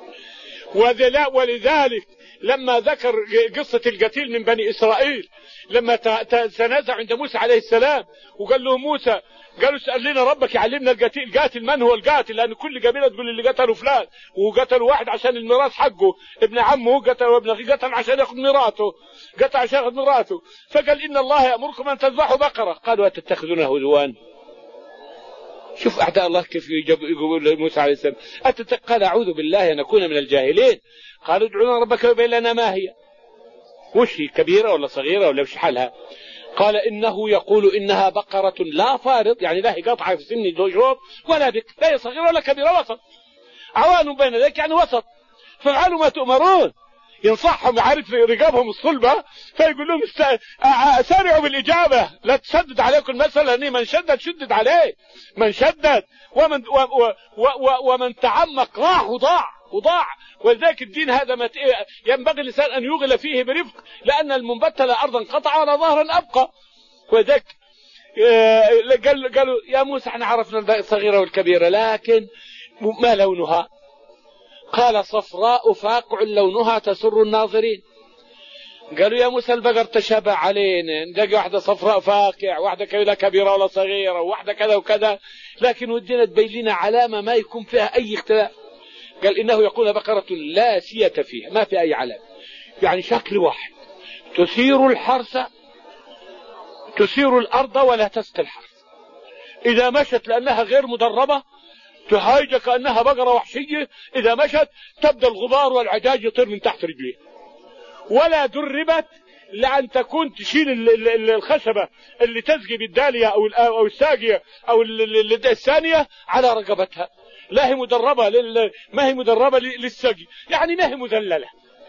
B: ولذلك لما ذكر قصة القتيل من بني إسرائيل لما تنازع عند موسى عليه السلام وقال له موسى، قالوا اسأل لنا ربك يعلمنا القتيل، القاتل من هو القاتل، لأن كل قبيلة تقول اللي قتلوا فلان، وقتلوا واحد عشان الميراث حقه، ابن عمه قتل وابن أخيه قتل عشان يأخذ ميراثه، قتل عشان يأخذ ميراثه. فقال إن الله يأمركم أن تذبحوا بقرة، قالوا أتتخذونه هزوا. شوف أعداء الله كيف يقول موسى عليه السلام، قال أعوذ بالله أن أكون من الجاهلين. قالوا ادعونا ربك ويبين لنا ما هي، وش هي، كبيرة ولا صغيرة ولا وش حالها؟ قال إنه يقول إنها بقرة لا فارض، يعني لا هي قطعة في سن شوط ولا بك، لا هي صغيرة ولا كبيرة، وسط، عوان بين ذلك، يعني وسط، فافعلوا ما تؤمرون. ينصحهم، يعرف رقابهم الصلبة، فيقول لهم سارعوا بالإجابة، لا تشدد عليكم المسألة، أني من شدد شدد عليه، من شدد ومن, و و و ومن تعمق راح وضاع وضاع. ولذلك الدين هذا ينبغي الإنسان أن يغل فيه برفق، لأن المنبت لا أرضا قطع ولا ظهرا أبقى. ولذلك قالوا يا موسى احنا عرفنا الصغيرة والكبيرة، لكن ما لونها؟ قال صفراء فاقع لونها تسر الناظرين. قالوا يا موسى البقر تشابه علينا، نلاقي واحدة صفراء فاقع، واحدة كذا كبيرة ولا صغيرة، واحدة كذا وكذا، لكن ودينا تبين لنا علامة ما يكون فيها أي اختلاف. قال إنه يقول بقرة لا سية فيها، ما في أي علامة، يعني شكل واحد، تثير الحرث تثير الأرض ولا تسقي الحرث. إذا مشت لأنها غير مدربة تهايج كأنها بقرة وحشية، إذا مشت تبدأ الغبار والعجاج يطير من تحت رجليه. ولا دربت لأن تكون تشيل الخشبة اللي تسقي بالدالية أو الساقية أو الثانية على رقبتها، لا هي مدربة لل... ما هي مدربة للسقي، يعني ما هي مذللة.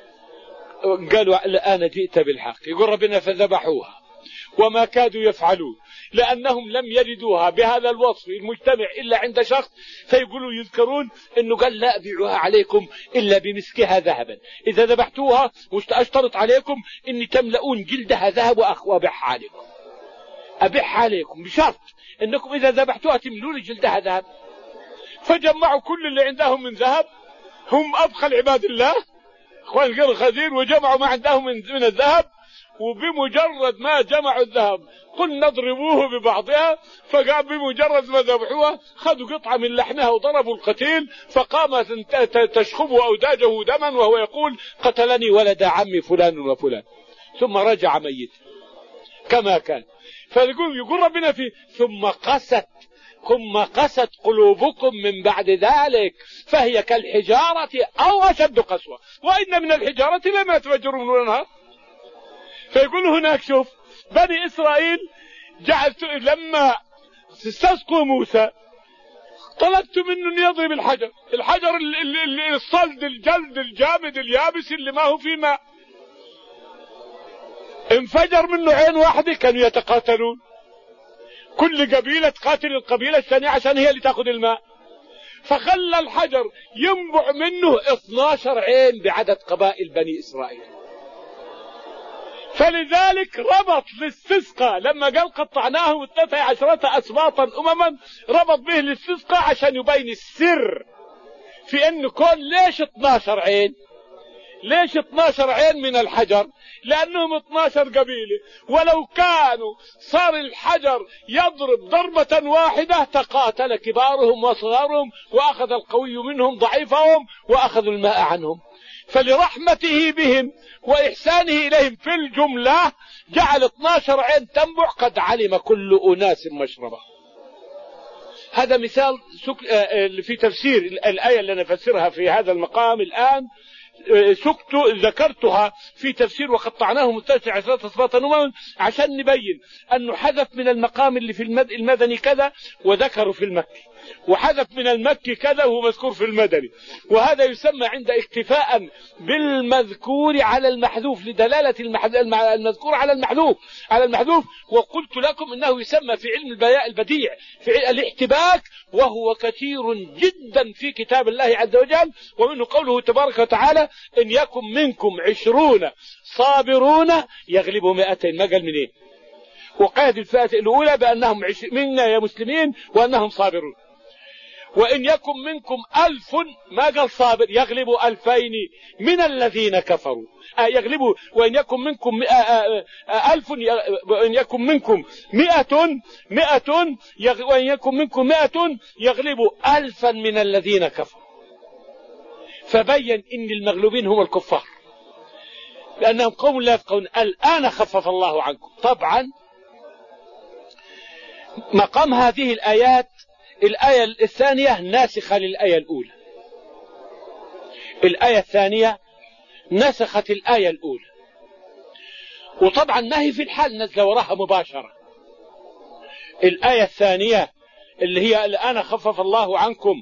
B: قالوا الآن جئت بالحق. يقول ربنا فذبحوها وما كادوا يفعلون، لأنهم لم يجدوها بهذا الوصف المجتمع إلا عند شخص، فيقولوا يذكرون أنه قال لا أبيعها عليكم إلا بمسكها ذهبا، إذا ذبحتوها أشترط عليكم أن تملؤون جلدها ذهب وأبيعها عليكم، أبيعها عليكم بشرط أنكم إذا ذبحتوها تملون جلدها ذهب. فجمعوا كل اللي عندهم من ذهب، هم أبخل عباد الله أخوان غير خزير، وجمعوا ما عندهم من الذهب، وبمجرد ما جمعوا الذهب قلنا اضربوه ببعضها، فقام بمجرد ما ذبحوها خذوا قطعة من لحمها وضربوا القتيل، فقامت تشخب أوداجه دما وهو يقول قتلني ولد عمي فلان وفلان، ثم رجع ميت كما كان. فيقول يقول ربنا في ثم قست ثم قست قلوبكم من بعد ذلك فهي كالحجارة أو أشد قسوة، وإن من الحجارة لما يتفجر منه الأنهار. فيقول هناك شوف بني إسرائيل جعلت لما استسقوا موسى طلبت منه أن يضرب الحجر، الحجر الصلد الجلد الجامد اليابس اللي ما هو فيه ماء، انفجر منه عين واحدة، كانوا يتقاتلون، كل قبيلة تقاتل القبيلة الثانية عشان هي اللي تأخذ الماء، فخلى الحجر ينبع منه اثناشر عين بعدد قبائل بني إسرائيل. فلذلك ربط للاستسقاء لما قال قطعناهم اثنتي عشرة أسباطا أمما، ربط به للاستسقاء عشان يبين السر في أنه كون ليش اثناشر عين، ليش اثناشر عين من الحجر؟ لأنهم اثناشر قبيلة، ولو كانوا صار الحجر يضرب ضربة واحدة تقاتل كبارهم وصغارهم، وأخذ القوي منهم ضعيفهم وأخذوا الماء عنهم. فلرحمته بهم وإحسانه إليهم في الجملة جعل اثناشر عين تنبع قد علم كل أناس مشربه. هذا مثال في تفسير الآية اللي نفسرها في هذا المقام الآن، سكت ذكرتها في تفسير وقطعناهم التاسع عشرة أسباطا أمما عشان نبين أنه حذف من المقام اللي في المدني كذا وذكره في المكي، وحذف من المكي كذا وهو مذكور في المدني، وهذا يسمى عند اكتفاء بالمذكور على المحذوف لدلالة المذكور على المحذوف على المحذوف. وقلت لكم انه يسمى في علم البياء البديع في الاحتباك، وهو كثير جدا في كتاب الله عز وجل، ومنه قوله تبارك وتعالى ان يكن منكم عشرون صابرون يغلبوا مئتين. ما قال من ايه؟ وقيد الفئة الأولى بأنهم منا يا مسلمين وأنهم صابرون، وإن يكن منكم ألف، ما قال صابر، يغلب ألفين من الذين كفروا. يغلب وإن يكن منكم ألف، وإن يكن منكم مئة مئة وإن يكن منكم مئة يغلب ألفا من الذين كفروا. فبين إن المغلوبين هم الكفار، لأنهم قوم لا يفقهون. الآن خفف الله عنكم. طبعا مقام هذه الآيات، الآية الثانية ناسخة للآية الأولى. الآية الثانية نسخت الآية الأولى، وطبعا ما هي في الحال نزل وراها مباشرة. الآية الثانية اللي هي الآن خفف الله عنكم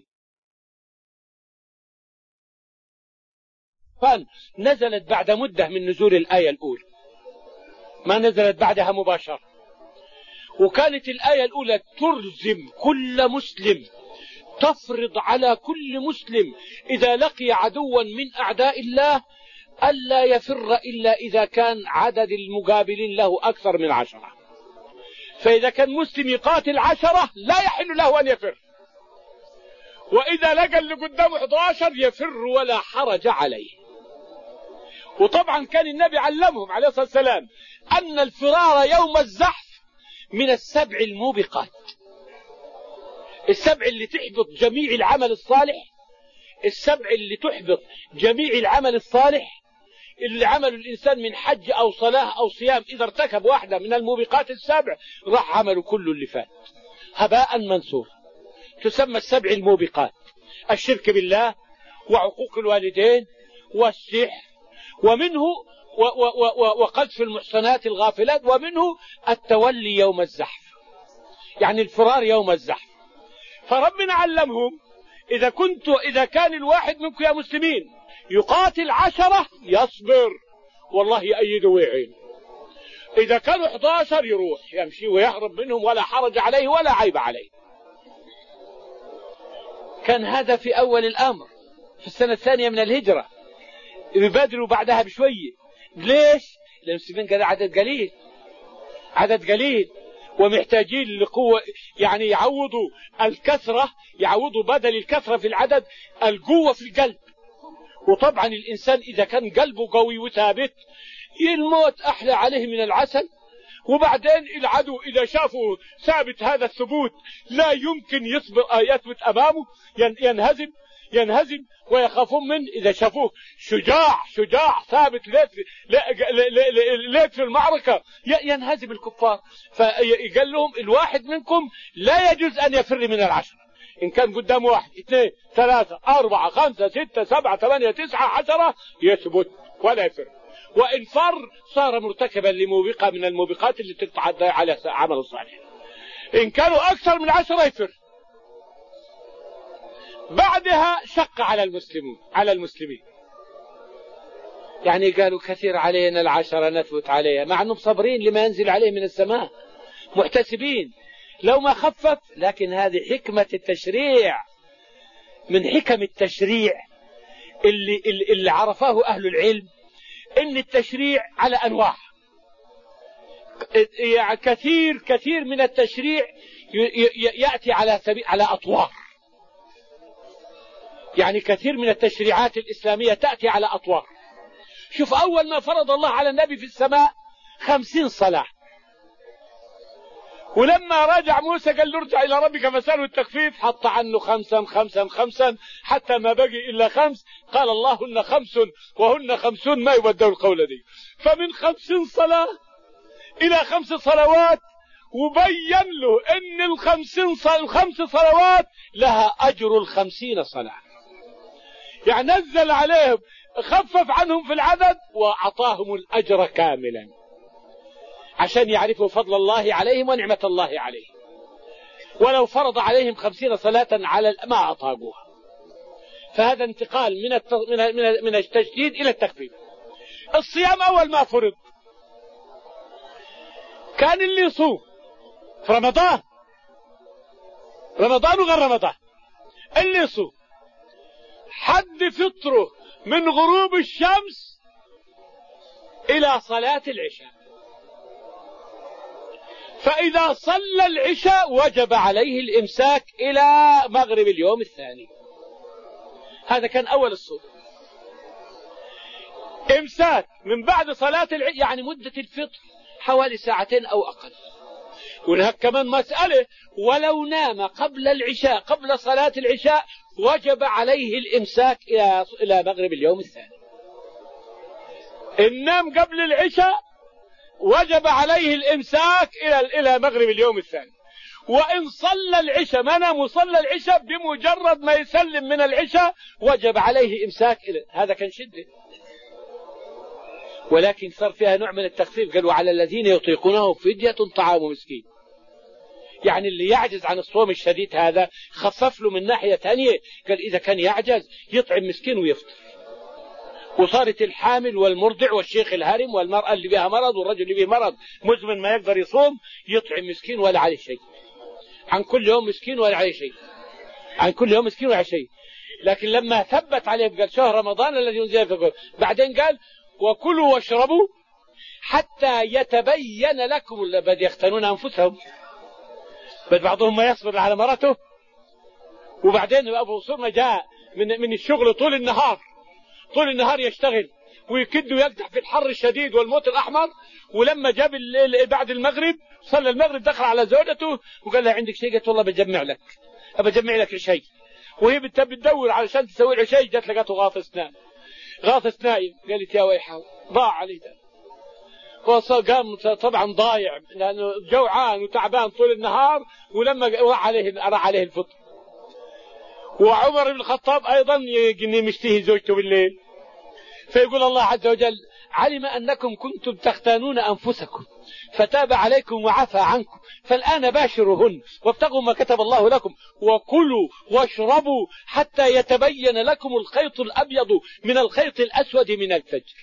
B: نزلت بعد مدة من نزول الآية الأولى، ما نزلت بعدها مباشرة. وكانت الآية الأولى تلزم كل مسلم، تفرض على كل مسلم إذا لقي عدوا من أعداء الله ألا يفر إلا إذا كان عدد المقابلين له أكثر من عشرة. فإذا كان مسلم يقاتل عشرة لا يحل له أن يفر، وإذا لقى اللي قدامه أحد عشر يفر ولا حرج عليه. وطبعا كان النبي علمهم عليه الصلاة والسلام أن الفرار يوم الزحف من السبع الموبقات، السبع اللي تحبط جميع العمل الصالح، السبع اللي تحبط جميع العمل الصالح اللي عمل الإنسان من حج أو صلاة أو صيام، إذا ارتكب واحدة من الموبقات السبع راح عمله كله اللي فات هباء منثورا. تسمى السبع الموبقات: الشرك بالله، وعقوق الوالدين، والسحر، ومنه وقذف المحصنات الغافلات، ومنه التولي يوم الزحف، يعني الفرار يوم الزحف. فربنا علمهم إذا كنت إذا كان الواحد منكم يا مسلمين يقاتل عشرة يصبر والله يأيده ويعين، إذا كانوا أحد عشر يروح يمشي ويهرب منهم ولا حرج عليه ولا عيب عليه. كان هذا في أول الأمر في السنة الثانية من الهجرة، يبادروا بعدها بشوية. ليش؟ لأن المسلمين كان عدد قليل، عدد قليل ومحتاجين لقوة، يعني يعوضوا الكثرة، يعوضوا بدل الكثرة في العدد القوة في القلب. وطبعا الإنسان إذا كان قلبه قوي وثابت الموت أحلى عليه من العسل. وبعدين العدو إذا شافوا ثابت هذا الثبوت لا يمكن يصبر يثبت أمامه، ينهزم ينهزم ويخافون منه. إذا شافوه شجاع شجاع ثابت ليك في المعركة ينهزم الكفار. فقال لهم الواحد منكم لا يجوز أن يفر من العشرة، إن كان قدام واحد اثنين ثلاثة أربعة خمسة ستة سبعة ثمانية تسعة عشرة يثبت ولا يفر، وإن فر صار مرتكبا لموبقة من الموبقات اللي تتعدى على عمل الصالح. إن كانوا أكثر من عشرة يفر. بعدها شق على المسلمين على المسلمين يعني قالوا كثير علينا العشرة نثبت عليها، مع أنهم صبرين لما ينزل عليه من السماء محتسبين لو ما خفف. لكن هذه حكمة التشريع، من حكم التشريع اللي, اللي عرفاه أهل العلم، إن التشريع على أنواع. يعني كثير كثير من التشريع يأتي على سبيل على أطوار، يعني كثير من التشريعات الإسلامية تأتي على أطوار. شوف أول ما فرض الله على النبي في السماء خمسين صلاة، ولما راجع موسى قال له ارجع إلى ربك فسأله التخفيف، حط عنه خمسا خمسا خمسا حتى ما بقي إلا خمس. قال الله هن خمس وهن خمسون، ما يبدأ القول دي. فمن خمسين صلاة إلى خمس صلوات، وبين له إن الخمسين صل... الخمس صلوات لها أجر الخمسين صلاة. يعني نزل عليهم، خفف عنهم في العدد وأعطاهم الأجر كاملا عشان يعرفوا فضل الله عليهم ونعمة الله عليهم. ولو فرض عليهم خمسين صلاة على ما أطاقوها. فهذا انتقال من الت... من من التشديد إلى التخفيف. الصيام أول ما فرض كان اللي يصوم في رمضان، رمضان وغير رمضان، اللي يصوم حد فطره من غروب الشمس إلى صلاة العشاء. فإذا صلى العشاء وجب عليه الإمساك إلى مغرب اليوم الثاني. هذا كان أول الصوم. إمساك من بعد صلاة العشاء، يعني مدة الفطر حوالي ساعتين أو أقل. وهناك كمان مسألة، ولو نام قبل العشاء قبل صلاة العشاء وجب عليه الإمساك إلى إلى مغرب اليوم الثاني. إن نام قبل العشاء وجب عليه الإمساك إلى إلى مغرب اليوم الثاني. وإن صلى العشاء ما نام وصلى العشاء بمجرد ما يسلم من العشاء وجب عليه إمساك إلى. هذا كان شدة، ولكن صار فيها نوع من التخفيف. قالوا على الذين يطيقونه فدية طعام مسكين، يعني اللي يعجز عن الصوم الشديد هذا خفف له من ناحية ثانية. قال إذا كان يعجز يطعم مسكين ويفطر. وصارت الحامل والمرضع والشيخ الهرم والمرأة اللي بها مرض والرجل اللي بها مرض مزمن ما يقدر يصوم يطعم مسكين ولا عليه شيء، عن كل يوم مسكين ولا عليه شيء، عن كل يوم مسكين ولا عليه شيء. لكن لما ثبت عليه قال شهر رمضان الذي أنزل فيه القرآن، بعدين قال وكلوا واشربوا حتى يتبين لكم. بد يختنون أنفسهم، بد بعضهم ما يصبر على مرته. وبعدين أبو صرمة جاء من من الشغل طول النهار طول النهار يشتغل ويكد ويقدح في الحر الشديد والموت الأحمر. ولما جاب بعد المغرب صلى المغرب دخل على زوجته وقال لها عندك شيء؟ قالت والله بجمع لك بجمع لك شيء. وهي بتدور علشان تسوي له شيء، جات لقته غاطس نايم غاطس نايم. قالت يا ويحه ضاع عليه ده. وقام طبعا ضايع لأنه جوعان وتعبان طول النهار، ولما راح عليه راح عليه الفطر. وعمر بن الخطاب أيضا مشتهي زوجته بالليل، فيقول الله عز وجل علم أنكم كنتم تختانون أنفسكم فتاب عليكم وعفى عنكم، فالآن باشروهن وابتغوا ما كتب الله لكم وكلوا واشربوا حتى يتبين لكم الخيط الأبيض من الخيط الأسود من الفجر.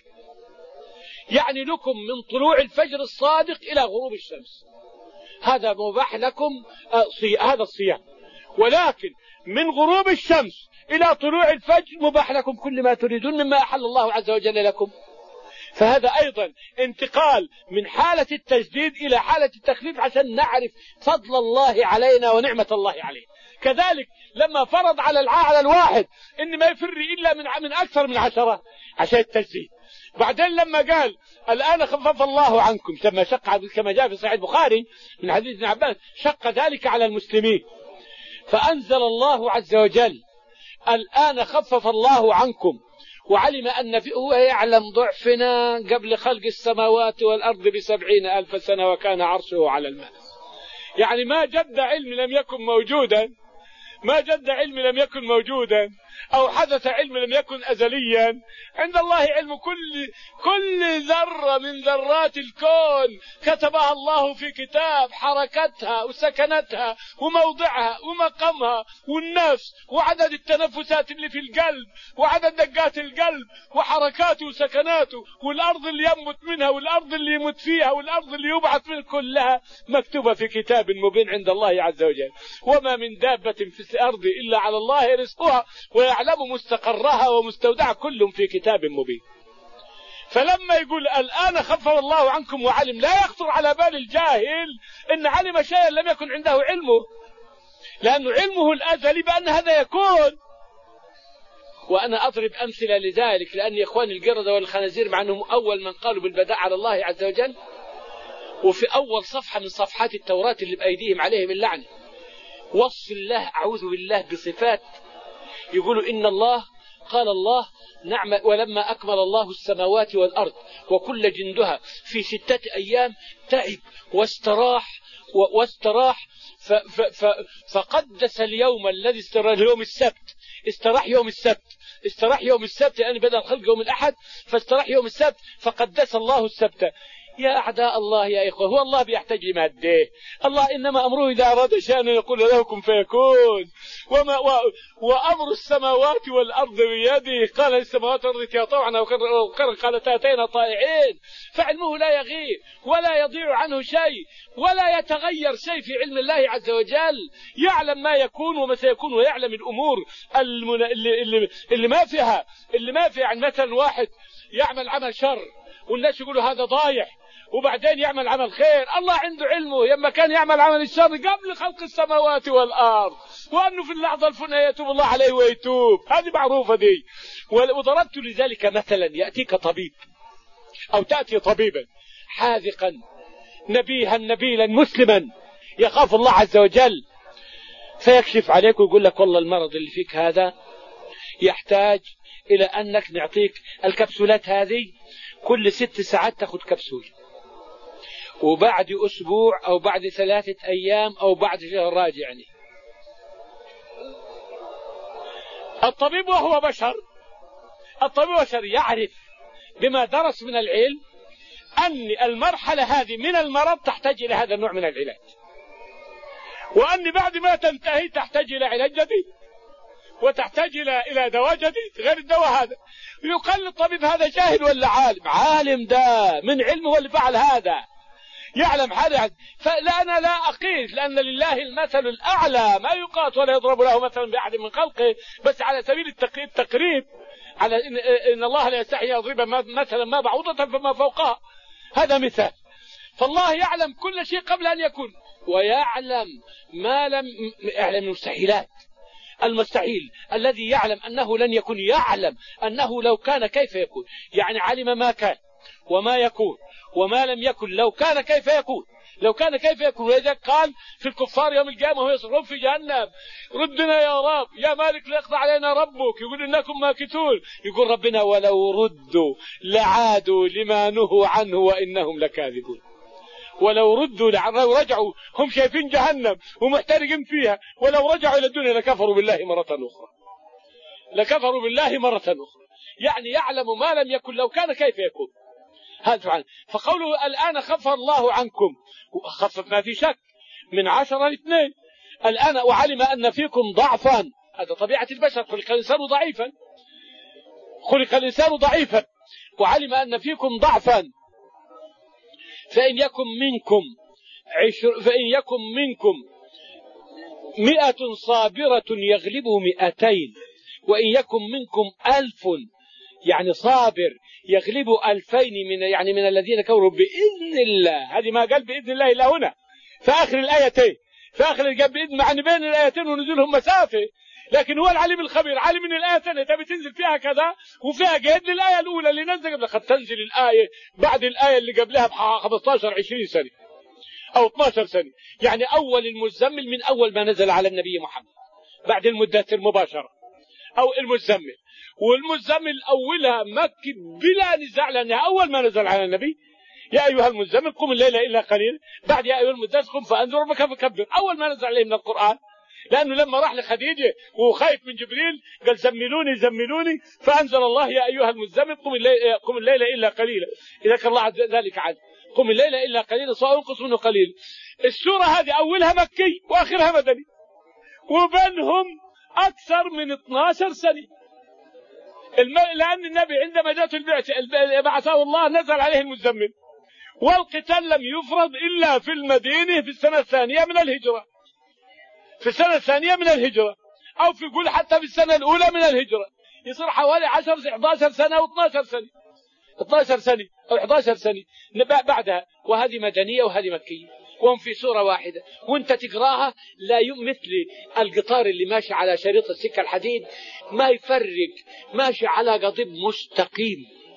B: يعني لكم من طلوع الفجر الصادق إلى غروب الشمس، هذا مباح لكم هذا الصيام. ولكن من غروب الشمس إلى طلوع الفجر مباح لكم كل ما تريدون مما أحل الله عز وجل لكم. فهذا أيضا انتقال من حالة التجديد إلى حالة التخفيف عشان نعرف فضل الله علينا ونعمة الله علينا. كذلك لما فرض على العاهل الواحد إن ما يفر إلا من من أكثر من عشرة عشان التجديد. بعدين لما قال الآن خفف الله عنكم كما شق كما جاء في صحيح البخاري من حديث ابن عباس شق ذلك على المسلمين، فأنزل الله عز وجل الآن خفف الله عنكم وعلم أن فيه هو يعلم ضعفنا قبل خلق السماوات والأرض بسبعين ألف سنة وكان عرشه على الماء. يعني ما جد علم لم يكن موجودا ما جد علم لم يكن موجودا أو حدث علم لم يكن أزليا. عند الله علم كل كل ذرة من ذرات الكون كتبها الله في كتاب، حركتها وسكنتها وموضعها ومقامها والنفس وعدد التنفسات اللي في القلب وعدد دقات القلب وحركاته وسكناته والأرض اللي ينبت منها والأرض اللي يموت فيها والأرض اللي يبعث منها، كلها مكتوبة في كتاب مبين عند الله عز وجل. وما من دابة في الأرض إلا على الله رزقها ويعلم مستقرها ومستودعها كل في كتاب مبين. فلما يقول الآن خفف الله عنكم وعلم، لا يخطر على بال الجاهل إن علم شيئا لم يكن عنده علمه، لأنه علمه الأزلي بأن هذا يكون. وأنا أضرب أمثلة لذلك لأن إخواني القردة والخنازير مع أنهم أول من قالوا بالبداء على الله عز وجل، وفي أول صفحة من صفحات التوراة اللي بأيديهم عليهم اللعنة وصف الله أعوذ بالله بصفات، يقولوا إن الله قال الله نعم ولما أكمل الله السماوات والأرض وكل جندها في ستة أيام تعب واستراح واستراح ف ف ف فقدس اليوم الذي استراح يوم السبت استراح يوم السبت استراح يوم السبت لأن بدأ الخلق يوم الأحد فاستراح يوم السبت فقدس الله السبت. يا أعداء الله يا إخوة، هو الله بيحتاج لماده؟ الله إنما أمره إذا أراد شيئا يقول له كن فيكون. وما و... وأمر السماوات والأرض بيده، قال السماوات والأرض يا طوعا وكرا قالت أتينا طائعين. فعلمه لا يغيب ولا يضيع عنه شيء ولا يتغير شيء في علم الله عز وجل. يعلم ما يكون وما سيكون ويعلم الأمور المن... اللي... اللي... اللي ما فيها اللي ما فيها. عن مثلا واحد يعمل عمل شر والناس يقولوا هذا ضايع وبعدين يعمل عمل خير. الله عنده علمه لما كان يعمل عمل الشر قبل خلق السماوات والأرض، وأنه في اللحظة الفلانية يتوب الله عليه ويتوب. هذه معروفة دي. وضربت لذلك مثلا، يأتيك طبيب أو تأتي طبيبا حاذقا نبيها نبيلا مسلما يخاف الله عز وجل، فيكشف عليك ويقول لك والله المرض اللي فيك هذا يحتاج إلى أنك نعطيك الكبسولات هذه كل ست ساعات تأخذ كبسول، وبعد أسبوع أو بعد ثلاثة أيام أو بعد شهر راجعني. الطبيب وهو بشر، الطبيب بشر يعرف بما درس من العلم أن المرحلة هذه من المرض تحتاج إلى هذا النوع من العلاج، وأن بعد ما تنتهي تحتاج إلى علاج جديد وتحتاج إلى إلى دواء جديد غير الدواء هذا. يقال للطبيب هذا جاهل ولا عالم؟ عالم، ده من علمه اللي فعل هذا، يعلم هذا. فلا أنا لا أقيس، لأن لله المثل الأعلى، ما يقاس ولا يضرب له مثلا بأحد من خلقه، بس على سبيل التقريب، على إن, إن الله لا يستحي يضرب مثلا ما بعوضة فما فوقها، هذا مثال. فالله يعلم كل شيء قبل أن يكون، ويعلم ما لم يعلم المستحيلات. المستحيل الذي يعلم أنه لن يكون يعلم أنه لو كان كيف يكون، يعني علم ما كان وما يكون وما لم يكن لو كان كيف يكون، لو كان كيف يكون. وإذا قال في الكفار يوم القيامة وهو يصرخون في جهنم ردنا يا رب يا مالك ليقضى علينا ربك، يقول إنكم ماكثون، يقول ربنا ولو ردوا لعادوا لما نهوا عنه وإنهم لكاذبون. ولو ردوا لو رجعوا، هم شايفين جهنم ومحترقين فيها، ولو رجعوا إلى الدنيا لكفروا بالله مرة أخرى، لكفروا بالله مرة أخرى. يعني يعلم ما لم يكن لو كان كيف يكون. هذا سبحانه. فقوله الآن خفف الله عنكم، خفف ما في شك من عشرة لاثنين. الآن وعلم أن فيكم ضعفا، هذا طبيعة البشر، خلق الإنسان ضعيفا، خلق الإنسان ضعيفا، وعلم أن فيكم ضعفا فإن يكن منكم عشر فإن يكن منكم مئة صابرة يغلبوا مئتين، وإن يكن منكم ألف يعني صابر يغلبوا ألفين من يعني من الذين كفروا بإذن الله. هذه ما قال بإذن الله إلا هنا في آخر الآيتين، في آخر قال بإذن، مع أن بين الآيتين ونزولهم مسافة، لكن هو العليم الخبير، عالم من الآية الثانية تبي تنزل فيها كذا وفيها قيد للآية الأولى اللي نزل قبل، قد تنزل الآية بعد الآية اللي قبلها ب خمسة عشر عشرين سنة أو اثني عشر سنة. يعني أول المزمل من أول ما نزل على النبي محمد، بعد المدثر مباشرة أو المزمل. والمزمل أولها مكي بلا نزاع، لأنها أول ما نزل على النبي يا أيها المزمل قم الليل إلا قليل، بعد يا أيها المدثر قم فأنذر ربك فكبر، أول ما نزل عليه من القرآن. لأنه لما راح لخديجة وخايف من جبريل قال زملوني زملوني، فأنزل الله يا أيها المزمل قم الليل, قم الليل إلا قليلا، إذا كان الله ذلك عز قم الليل إلا قليلا سواء انقص منه قليل. السورة هذه أولها مكي وآخرها مدني، وبينهم أكثر من اثني عشر سنة، لأن النبي عندما جاءت البعثة بعثه الله نزل عليه المزمل، والقتال لم يفرض إلا في المدينة في السنة الثانية من الهجرة، في السنة الثانية من الهجرة، أو في قول حتى في السنة الأولى من الهجرة، يصير حوالي عشر إحدى عشر سنة أو اثني عشر سنة، اثني عشر سنة أو إحدى عشر سنة بعدها، وهذه مدنية وهذه مكية، وهم في سورة واحدة، وانت تقراها لا مثل القطار اللي ماشي على شريط السكة الحديد، ما يفرق، ماشي على قضيب مستقيم،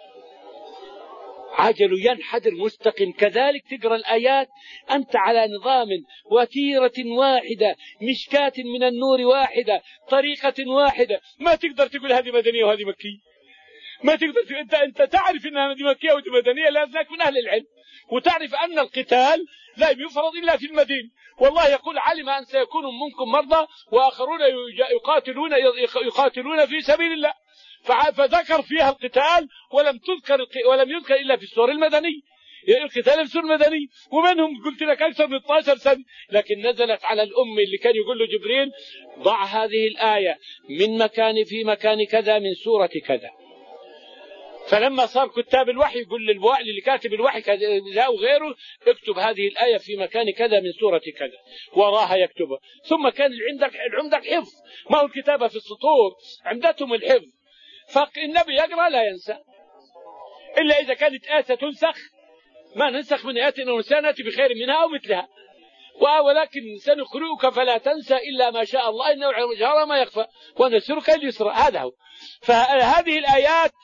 B: عجل ينحدر مستقيم. كذلك تقرأ الآيات أنت على نظام وتيرة واحدة، مشكاة من النور واحدة، طريقة واحدة، ما تقدر تقول هذه مدنية وهذه مكية، ما تقدر تقول. أنت, أنت تعرف أنها هذه مكية وهذه مدنية لأنك من أهل العلم، وتعرف أن القتال لا يفرض إلا في المدينة. والله يقول علم أن سيكون منكم مرضى وآخرون يقاتلون يقاتلون في سبيل الله، فذكر فيها القتال ولم تذكر ولم يذكر إلا في السور المدني، القتال في السور المدني، ومنهم قلت لك أكثر من اثني عشر سنة، لكن نزلت على الأم اللي كان يقول له جبريل ضع هذه الآية من مكان في مكان كذا من سورة كذا. فلما صار كتاب الوحي يقول للوحي اللي كاتب الوحي كذا وغيره اكتب هذه الآية في مكان كذا من سورة كذا، وراها يكتبها. ثم كان عندك عندك حفظ، ما هو الكتابة في السطور، عندتهم الحفظ، فالنبي يقرأ لا ينسى إلا إذا كانت آية تنسخ ما ننسخ من آيات أو نسيها نأتي بخير منها أو مثلها، ولكن سنقرئك فلا تنسى إلا ما شاء الله إنه يعلم الجهر ما يخفى ونسرك اليسرى. هذا هو. فهذه الآيات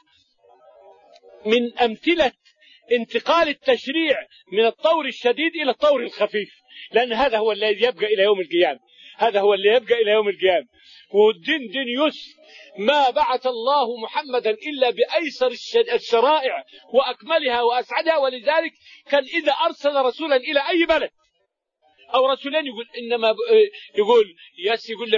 B: من أمثلة انتقال التشريع من الطور الشديد إلى الطور الخفيف، لأن هذا هو الذي يبقى إلى يوم القيامة، هذا هو اللي يبقى إلى يوم القيامة. والدين دين يسر، ما بعث الله محمدا إلا بأيسر الشرائع وأكملها وأسعدها، ولذلك كان إذا أرسل رسولا إلى أي بلد أو رسولين يقول إنما يقول يس يقول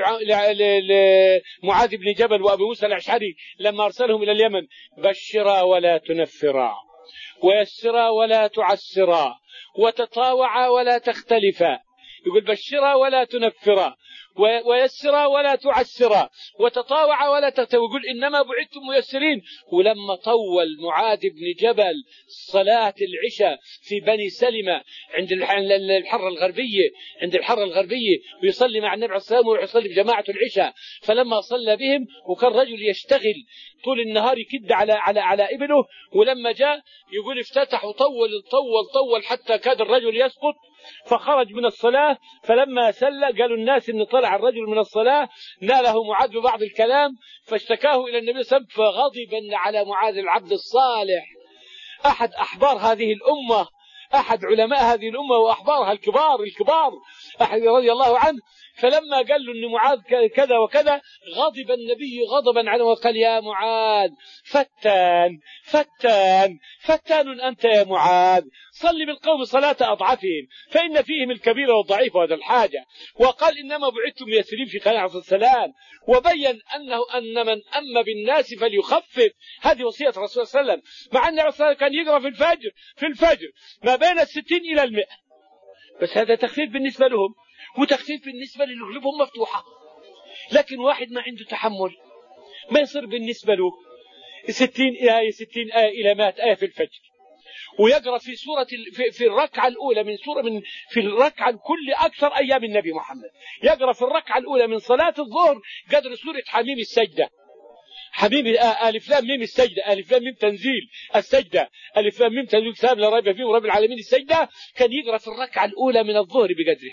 B: لمعاذ بن جبل وأبي موسى الأشعري لما أرسلهم إلى اليمن: بشرا ولا تنفرا، ويسرا ولا تعسرا، وتطاوعا ولا تختلفا. يقول بشرا ولا تنفرا، ويسرا ولا تعسرا، وتطاوعا ولا تختلفا، ويقول إنما بعثتم ميسرين. ولما طول معاذ بن جبل صلاة العشاء في بني سلمة عند الحرة الغربية عند الحرة الغربية ويصلي مع النبي عليه الصلاة والسلام ويصلي بجماعة العشاء، فلما صلى بهم وكان رجل يشتغل طول النهار يكد على على على ابنه، ولما جاء يقول افتتح وطول طول طول حتى كاد الرجل يسقط، فخرج من الصلاة. فلما سلى قالوا الناس إن طلع الرجل من الصلاة، ناله معاذ ببعض الكلام فاشتكاه إلى النبي صلى الله عليه وسلم، فغضب على معاذ العبد الصالح أحد أحبار هذه الأمة، أحد علماء هذه الأمة وأحبارها الكبار الكبار أحد رضي الله عنه. فلما قال له أن معاذ كذا وكذا غضب النبي غضبا عنه وقال: يا معاذ فتان فتان فتان أنت يا معاذ، صل بالقوم صلاة أضعفهم فإن فيهم الكبير والضعيف وهذا الحاجة. وقال: إنما بعثتم يسرين في خلال عليه السلام، وبين أنه أن من أم بالناس فليخفف. هذه وصية الرسول صلى الله عليه وسلم، مع أن الرسول كان يقرأ في الفجر في الفجر ما بين الستين إلى المئة، بس هذا تخفيف بالنسبة لهم وتخفيف بالنسبة اللي قلوبهم مفتوحة. لكن واحد ما عنده تحمل ما يصير بالنسبة له ستين آية ستين آية إلى مئة آية في الفجر، ويقرأ في سورة في, في الركعة الأولى من سورة من في الركعة كل أكثر أيام النبي محمد، يقرأ في الركعة الأولى من صلاة الظهر قدر سورة حميم السجدة، حبيب ألف لام ميم السجدة، ألف لام ميم تنزيل السجدة، ألف لام ميم تنزيل كتاب لا ريب فيه ورب العالمين السجدة. كان يقرأ في الركعة الأولى من الظهر بقدرها،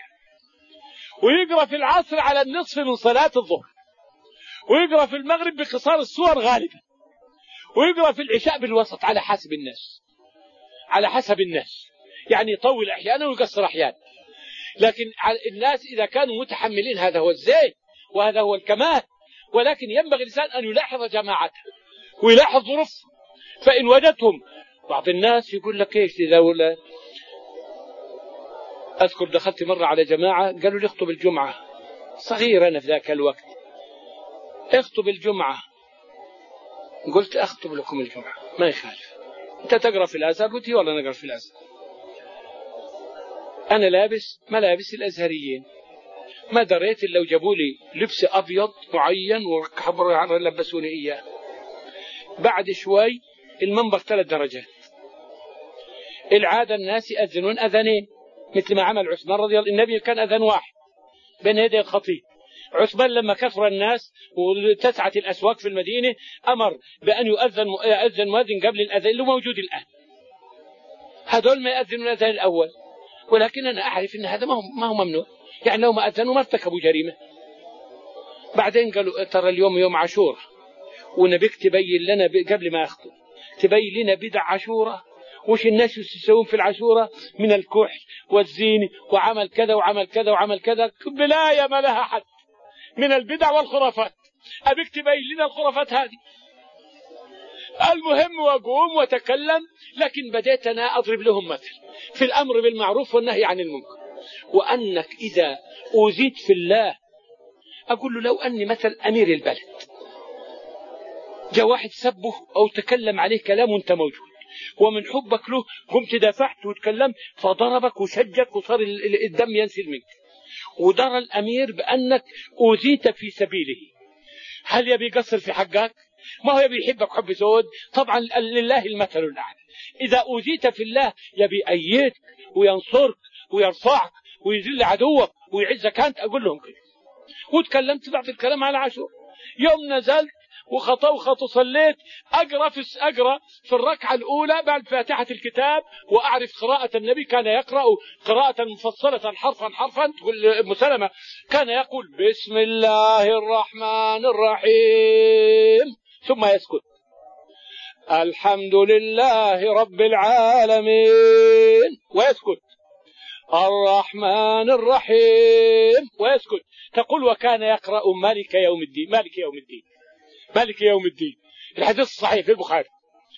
B: ويقرأ في العصر على النصف من صلاة الظهر، ويقرأ في المغرب بقصار السور غالبا، ويقرأ في العشاء بالوسط على حسب الناس على حسب الناس يعني يطول أحيانا ويقصر أحيانا. لكن الناس إذا كانوا متحملين هذا هو الزين وهذا هو الكمال، ولكن ينبغي الإنسان أن يلاحظ جماعته ويلاحظ ظروف. فإن وجدتهم بعض الناس يقول لك إيش إذا ولا أذكر دخلت مرة على جماعة قالوا لي اخطب الجمعة، صغير أنا في ذاك الوقت، اخطب الجمعة. قلت أخطب لكم الجمعة ما يخالف، أنت تقرأ في الأزهر؟ قلت والله نقرأ في الأزهر، أنا لابس ملابس الأزهريين، ما دريت لو جابوا لي لبس أبيض معين وحبروا لبسوني إياه. بعد شوي المنبر ثلاث درجات، العادة الناس يأذنون أذنين مثل ما عمل عثمان رضي الله عنه، النبي كان أذن واحد بين يدي الخطيب. عثمان لما كثر الناس واتسعت الأسواق في المدينة أمر بأن يؤذن يؤذن مؤذن قبل الأذان اللي موجود الآن. هذول ما يأذنون الأذان الأول، ولكن أنا أعرف أن هذا ما هو ما هو ممنوع، يعني لو ما أذنوا ما ارتكبوا جريمة. بعدين قالوا ترى اليوم يوم عاشوراء ونبيك تبين لنا قبل ما أخطب تبين لنا بدع عاشوراء، وش الناس يسوون في العاشوراء من الكحل والزين وعمل كذا وعمل كذا وعمل كذا، بلاية ما لها حد من البدع والخرافات، أبيك تبين لنا الخرافات هذه. المهم وقوم وتكلم، لكن بديت أنا أضرب لهم مثل في الأمر بالمعروف والنهي عن المنكر، وأنك إذا أوذيت في الله أقول له لو أني مثل أمير البلد جاء واحد سبه أو تكلم عليه كلام وانت موجود، ومن حبك له قمت دافعت وتكلمت فضربك وشجك وصار الدم ينسل منك، ودرى الأمير بأنك أوذيت في سبيله، هل يبي يقصر في حقك؟ ما هو يبي يحبك حب زود؟ طبعا لله المثل الأعلى. إذا أوذيت في الله يبي أيدك وينصرك ويرفعك ويذل عدوك ويعزك أنت. أقول لهم كده، وتكلمت بعض الكلام على عاشور. يوم نزلت وخطأ وخطأ صليت أقرأ في أقرأ في الركعة الأولى بعد فاتحة الكتاب وأعرف قراءة النبي كان يقرأ قراءة مفصلة حرفا حرفا. أم سلمة كان يقول بسم الله الرحمن الرحيم ثم يسكت الحمد لله رب العالمين ويسكت الرحمن الرحيم ويسكت. تقول وكان يقرأ مالك يوم الدين مالك يوم الدين مالك يوم الدين. الحديث الصحيح في البخاري.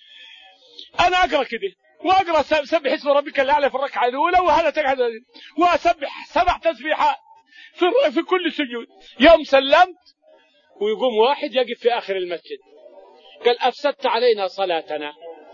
B: أنا أقرأ كده وأقرأ سبح اسم ربك الأعلى في الركعة الأولى وهذا تقعد وأسبح سبع تسبيحات في, في كل سجود. يوم سلمت ويقوم واحد يقف في آخر المسجد قال أفسدت علينا صلاتنا.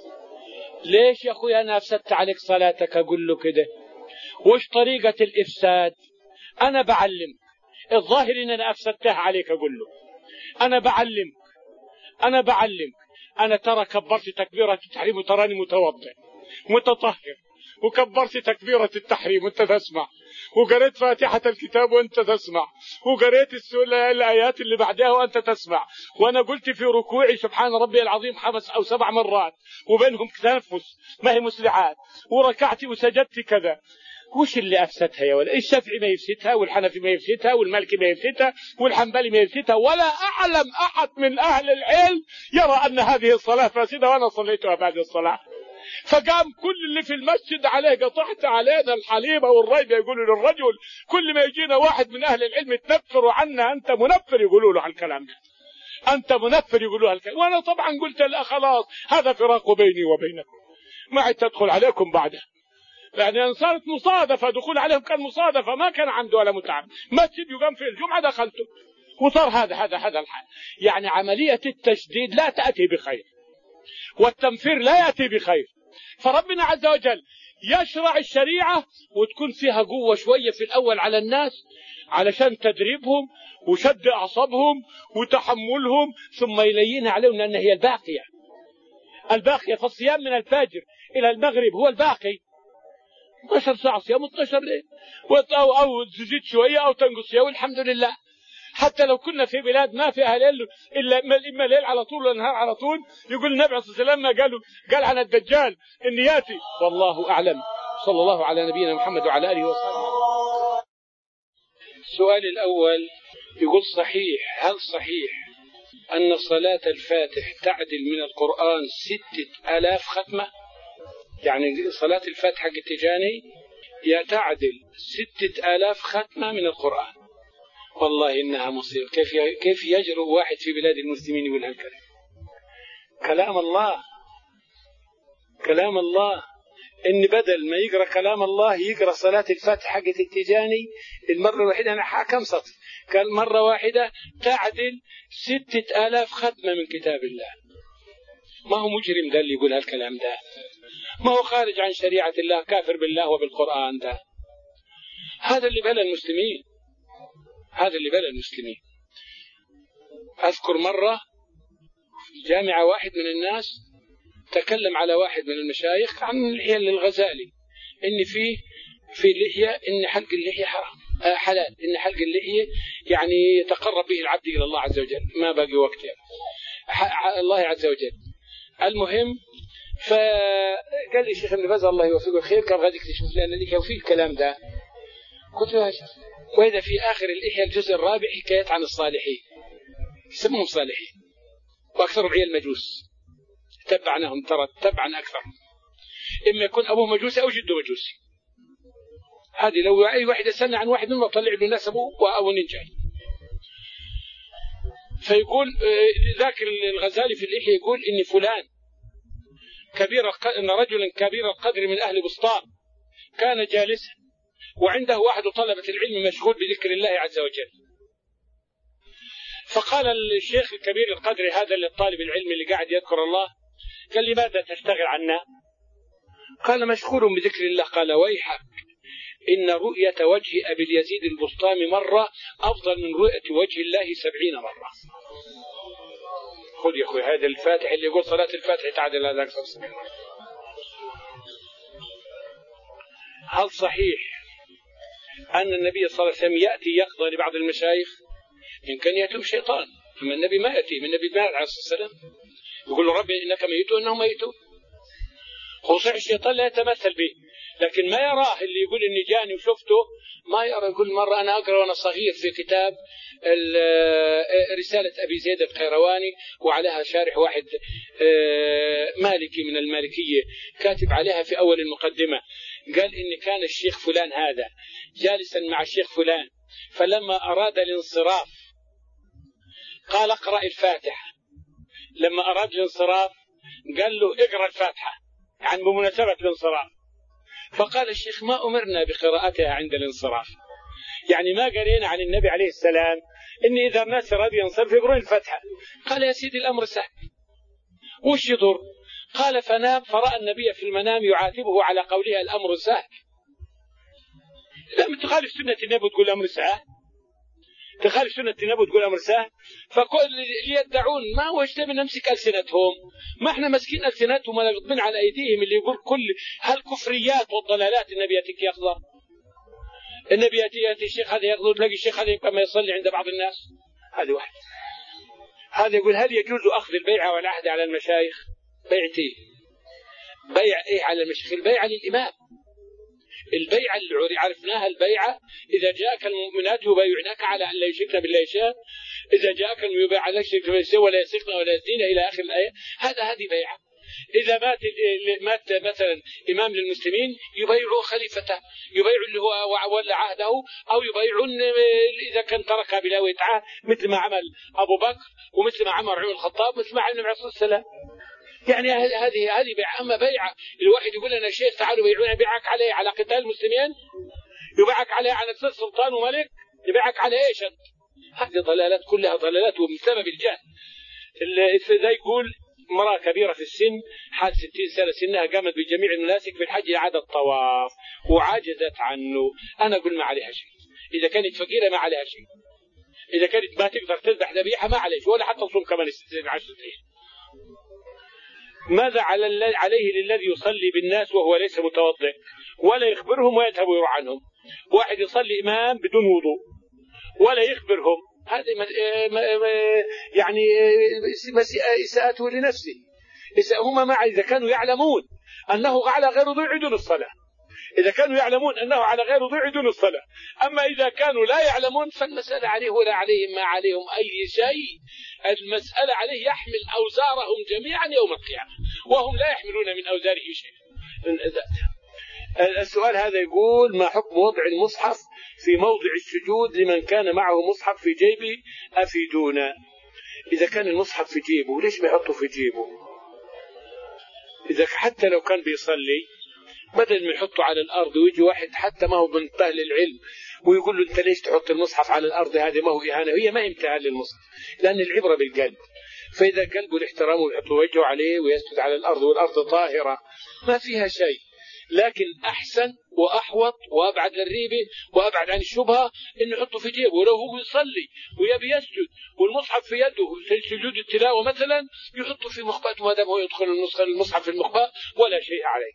B: ليش يا أخوي أنا أفسدت عليك صلاتك؟ أقول له كده وش طريقة الإفساد؟ أنا بعلمك الظاهر إن أنا أفسدتها عليك. أقول له أنا بعلمك أنا بعلمك أنا ترى كبرت تكبيرة التحريم وتراني متوضئ متطهر وكبرت تكبيرة التحريم وانت تسمع وقريت فاتحة الكتاب وانت تسمع وقريت الآيات اللي بعدها وانت تسمع وانا قلت في ركوعي سبحان ربي العظيم خمس او سبع مرات وبينهم تنفس ما هي مسرعات وركعت وسجدت كذا. وش اللي أفسدها يا ولد؟ الشافعي ما يفسدها والحنفي ما يفسدها والمالكي ما يفسدها والحنبلي ما يفسدها ولا أعلم أحد من أهل العلم يرى أن هذه الصلاة فاسدة وأنا صليتها بعد الصلاة. فقام كل اللي في المسجد عليه قطعت علينا الحليبة والريبة يقولوا للرجل كل ما يجينا واحد من أهل العلم تنفروا عنا أنت منفر يقولوا له الكلام ده أنت منفر يقولوا الكلام. وأنا طبعا قلت لا خلاص هذا فراق بيني وبينكم ما عاد تدخل عليكم بعده يعني صارت مصادفة دخول عليهم كان مصادفة ما كان عنده ولا متعب مسجد يقام في الجمعة دخلته وصار هذا هذا هذا الحال. يعني عملية التشديد لا تأتي بخير والتنفير لا يأتي بخير. فربنا عز وجل يشرع الشريعة وتكون فيها قوة شوية في الأول على الناس علشان تدريبهم وشد أعصابهم وتحملهم ثم يلين عليهم أن هي الباقية الباقية. فالصيام من الفجر إلى المغرب هو الباقي اثنتا عشرة ساعة صيام اثنتا عشرة ليل أو, أو تزيد شوية أو تنقص شوية والحمد لله. حتى لو كنا في بلاد ما فيها ليل إلا إما ليل على طول ولا نهار على طول يقول النبي عليه الصلاة والسلام ما قالوا قال عن الدجال إن ياتي والله أعلم. صلى الله على نبينا محمد وعلى آله وصحبه.
A: السؤال الأول يقول صحيح هل صحيح أن صلاة الفاتح تعدل من القرآن ستة آلاف ختمة؟ يعني صلاة الفاتحة حق التجاني تعدل ستة آلاف ختمة من القرآن. والله إنها مصيبة. كيف كيف يجرؤ واحد في بلاد المسلمين يقول هالكلام؟ كلام الله كلام الله إن بدل ما يقرأ كلام الله يقرأ صلاة الفاتحة حق التجاني المرة الواحدة أنا كم سطر قال مرة واحدة تعدل ستة آلاف ختمة من كتاب الله. ما هو مجرم ده اللي يقول هالكلام ده؟ ما هو خارج عن شريعة الله كافر بالله وبالقرآن ده؟ هذا اللي بلى المسلمين هذا اللي بلى المسلمين. أذكر مرة في جامعة واحد من الناس تكلم على واحد من المشايخ عن اللحية للغزالي إن فيه في اللحية إن حلق اللحية حرام آه حلال إن حلق اللحية يعني يتقرب به العبد إلى الله عز وجل. ما باقي وقت يعني. الله عز وجل. المهم فقال لي الشيخ ابن باز الله يوفقه الخير كان غادي يكتشف لأن لك وفي الكلام ده. قلت له وإذا في آخر الإحياء الجزء الرابع حكايات عن الصالحين يسموهم صالحين وأكثرهم عيال مجوس تبعناهم ترى تبعا أكثر إما يكون أبوه مجوسي أو جده مجوسي. هذه لو أي واحد يسألنا عن واحد منهم طلع له نسبه أو ننجح. فيقول ذاك الغزالي في الإحياء يقول إن فلان كبير إن رجلا كبير القدر من أهل بسطام كان جالسا وعنده واحد طلبة العلم مشغول بذكر الله عز وجل. فقال الشيخ الكبير القدر هذا للطالب العلم اللي قاعد يذكر الله قال لي ماذا تشتغل عنا؟ قال مشغول بذكر الله. قال ويحك إن رؤية وجه أبي اليزيد البسطامي مرة أفضل من رؤية وجه الله سبعين مرة. خذ يا أخوي هذا الفاتح اللي يقول صلاة الفاتح تعدل هذا أكثر سبعين مرة. هل صحيح أن النبي صلى الله عليه وسلم يأتي يقضى لبعض المشايخ؟ يمكن يأتيهم شيطان
B: أما النبي ما يأتي من النبي ما عليه الصلاة والسلام يقول له ربي إنك ميت وإنهم ميتون. هو صحيح الشيطان لا يتمثل به، لكن ما يراه اللي يقول إني جاني وشفته، ما يرى. يقول مرة أنا أقرأ وأنا صغير في كتاب رسالة أبي زيد القيرواني وعليها شارح واحد مالكي من المالكية كاتب عليها في أول المقدمة، قال إن كان الشيخ فلان هذا جالسا مع الشيخ فلان، فلما أراد الانصراف قال اقرأ الفاتحة. لما أراد الانصراف قال له اقرأ الفاتحة، يعني بمناسبة الانصراف. فقال الشيخ ما أمرنا بقراءتها عند الانصراف، يعني ما قرينا عن النبي عليه السلام إن إذا الناس أراد ينصرف يقرون الفاتحة. قال يا سيدي الأمر سهل، وش يضر؟ قال فنام فرأى النبي في المنام يعاتبه على قولها الأمر سهل. لما تخالف سنة النبي تقول الأمر سهل، تخالف سنة النبي تقول أمر سهل. فكل يدعون ما هو اشتبه نمسك ألسنتهم، ما احنا مسكين ألسنتهم ولا غضبين على أيديهم. اللي يقول كل هالكفريات والضلالات النبي يأتيك ياخذها، النبي يأتي يأتي الشيخ هذا ياخذه، تلاقي الشيخ هذا يبقى ما يصلي عند بعض الناس. هذا واحد. هذا يقول هل يجوز أخذ البيعة والعهد على المشايخ؟ بيعتي بيع إيه على المشايخ؟ البيعة للإمام، البيعة اللي عرفناها البيعة إذا جاءك المؤمنات يبايعنك على أن لا يشركن بالله شيئا، إذا جاءك المبايع على يشركن بالله ولا يسرقن ولا يزنين إلى آخر الآية. هذا هذه بيعة. إذا مات مات مثلا إمام للمسلمين يبايعوا خليفته، يبايعوا اللي هو ولى عهده، أو يبايعون إذا كان ترك بلا ويتعاه، مثل ما عمل أبو بكر ومثل ما عمل عمر الخطاب مثل ما عمل النبي عليه الصلاة والسلام. يعني هذه هذه بيعة. أما بيعة الواحد يقول لنا شيخ تعالوا بيعونا، يبيعك عليه على قتال المسلمين، يبيعك عليه على تصير سلطان وملك، يبيعك على إيش؟ هذه ضلالات كلها ضلالات وبسبب الجهل. إذا يقول امرأة كبيرة في السن حال ستين سنة سنها قامت بجميع المناسك في الحج عادة الطواف وعجزت عنه، أنا أقول ما عليها شيء. إذا كانت فقيرة ما عليها شيء، إذا كانت ما تقدر تذبح ذبيحة ما عليها، ولا حتى تصوم كمان عشر سنين. ماذا عليه للذي يصلي بالناس وهو ليس متوضئ ولا يخبرهم ويذهب ويروح عنهم؟ واحد يصلي إمام بدون وضوء ولا يخبرهم، هذا يعني إساءته لنفسه. هم مع إذا كانوا يعلمون أنه على غير وضوء يعيدون الصلاة، إذا كانوا يعلمون أنه على غير وضوء يعيدون الصلاة. أما إذا كانوا لا يعلمون فالمسألة عليه ولا عليهم ما عليهم أي شيء. المسألة عليه يحمل أوزارهم جميعا يوم القيامة وهم لا يحملون من أوزاره شيء. السؤال هذا يقول ما حكم وضع المصحف في موضع السجود لمن كان معه مصحف في جيبه؟ أفيدونا. إذا كان المصحف في جيبه ليش ما يحطه في جيبه؟ إذا حتى لو كان بيصلي بدل ما يحطه على الأرض ويجي واحد حتى ما هو من أهل العلم ويقول له أنت ليش تحط المصحف على الأرض، هذه ما هو إهانة. هي ما هي امتهان للمصحف، لأن العبرة بالقلب. فإذا قلبه الاحترام ويحط وجهه عليه ويسجد على الأرض والأرض طاهرة ما فيها شيء. لكن أحسن وأحوط وأبعد للريبة وأبعد عن الشبهة إنه يحطه في جيبه، ولو هو يصلي ويبي يسجد والمصحف في يده في سجود التلاوة مثلا يحطه في مخبأته، ما دام هو يدخل المصحف في المخبأ ولا شيء عليه.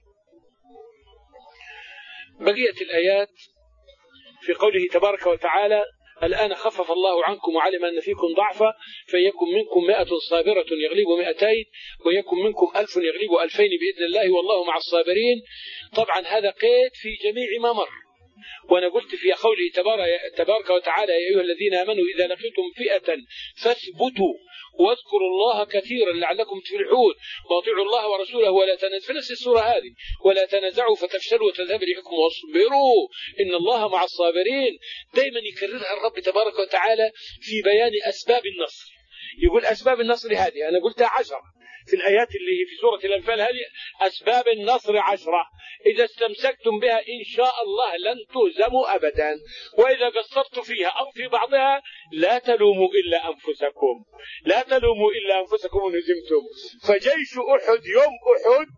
B: بقية الآيات في قوله تبارك وتعالى الآن خفف الله عنكم وعلم أن فيكم ضعفا فيكن منكم مائة صابرة يغلب مائتين ويكن منكم ألف يغلب ألفين بإذن الله والله مع الصابرين. طبعا هذا قيد في جميع ما مر. وأنا قلت في قوله تبارك وتعالى يا أيها الذين آمنوا إذا لقيتم فئة فاثبتوا واذكروا الله كثيرا لعلكم تفلحون واطيعوا الله ورسوله ولا تنازعوا في نفس السورة هذه ولا تنازعوا فتفشلوا وتذهب ريحكم واصبروا إن الله مع الصابرين. دائما يكررها الرب تبارك وتعالى في بيان أسباب النصر. يقول أسباب النصر هذه أنا قلتها عشرة في الآيات اللي في سورة الأنفال، هذه أسباب النصر عشرة إذا استمسكتم بها إن شاء الله لن تهزموا أبدا، وإذا قصرتم فيها أو في بعضها لا تلوموا إلا أنفسكم لا تلوموا إلا أنفسكم إن هزمتم. فجيش أحد يوم أحد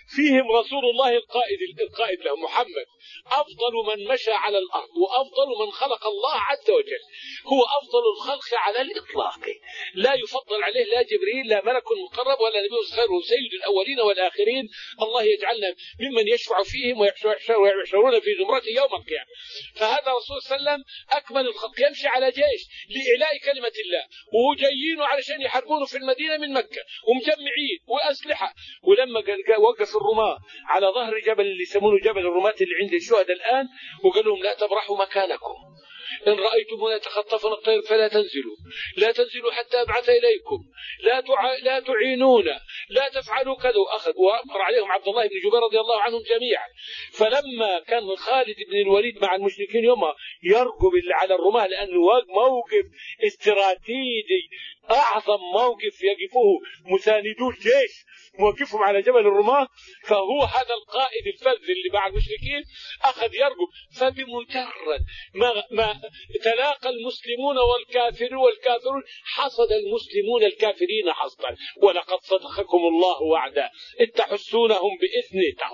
B: فيهم رسول الله القائد القائد له محمد، أفضل من مشى على الأرض وأفضل من خلق الله عز وجل، هو أفضل الخلق على الإطلاق، لا يفضل عليه لا جبريل لا ملك مقرب ولا نبي صغير، سيد الأولين والآخرين. الله يجعلنا ممن يشفع فيهم ويحشرون في زمرته يوم القيامة. فهذا رسول صلى الله عليه وسلم أكمل الخلق، يمشي على جيش لإعلاء كلمة الله، وهو جايين علشان يحاربونه في المدينة من مكة ومجمعين وأسلحة. ولما وقف الرماة على ظهر جبل اللي يسمونه جبل الرماة اللي عند الشهداء الآن، وقال لهم لا تبرحوا مكانكم، إن رأيتمونا يتخطفنا الطير فلا تنزلوا، لا تنزلوا حتى أبعث إليكم، لا تع... لا تعينونا، لا تفعلوا كذا. وأخذ وأمر عليهم عبد الله بن جبير رضي الله عنهم جميعا. فلما كان خالد بن الوليد مع المشركين يوم يرقب على الرماة، لأنه موقف استراتيجي، أعظم موقف يقفه مساندو الجيش، موقفهم على جبل الرماة، فهو هذا القائد الفذ اللي مع المشركين أخذ يرقب. فبمجرد ما, ما تلاقى المسلمون والكافرون والكافرون حصد المسلمون الكافرين حصدا. ولقد صدقكم الله وعدا إذ تحسونهم بإذنه،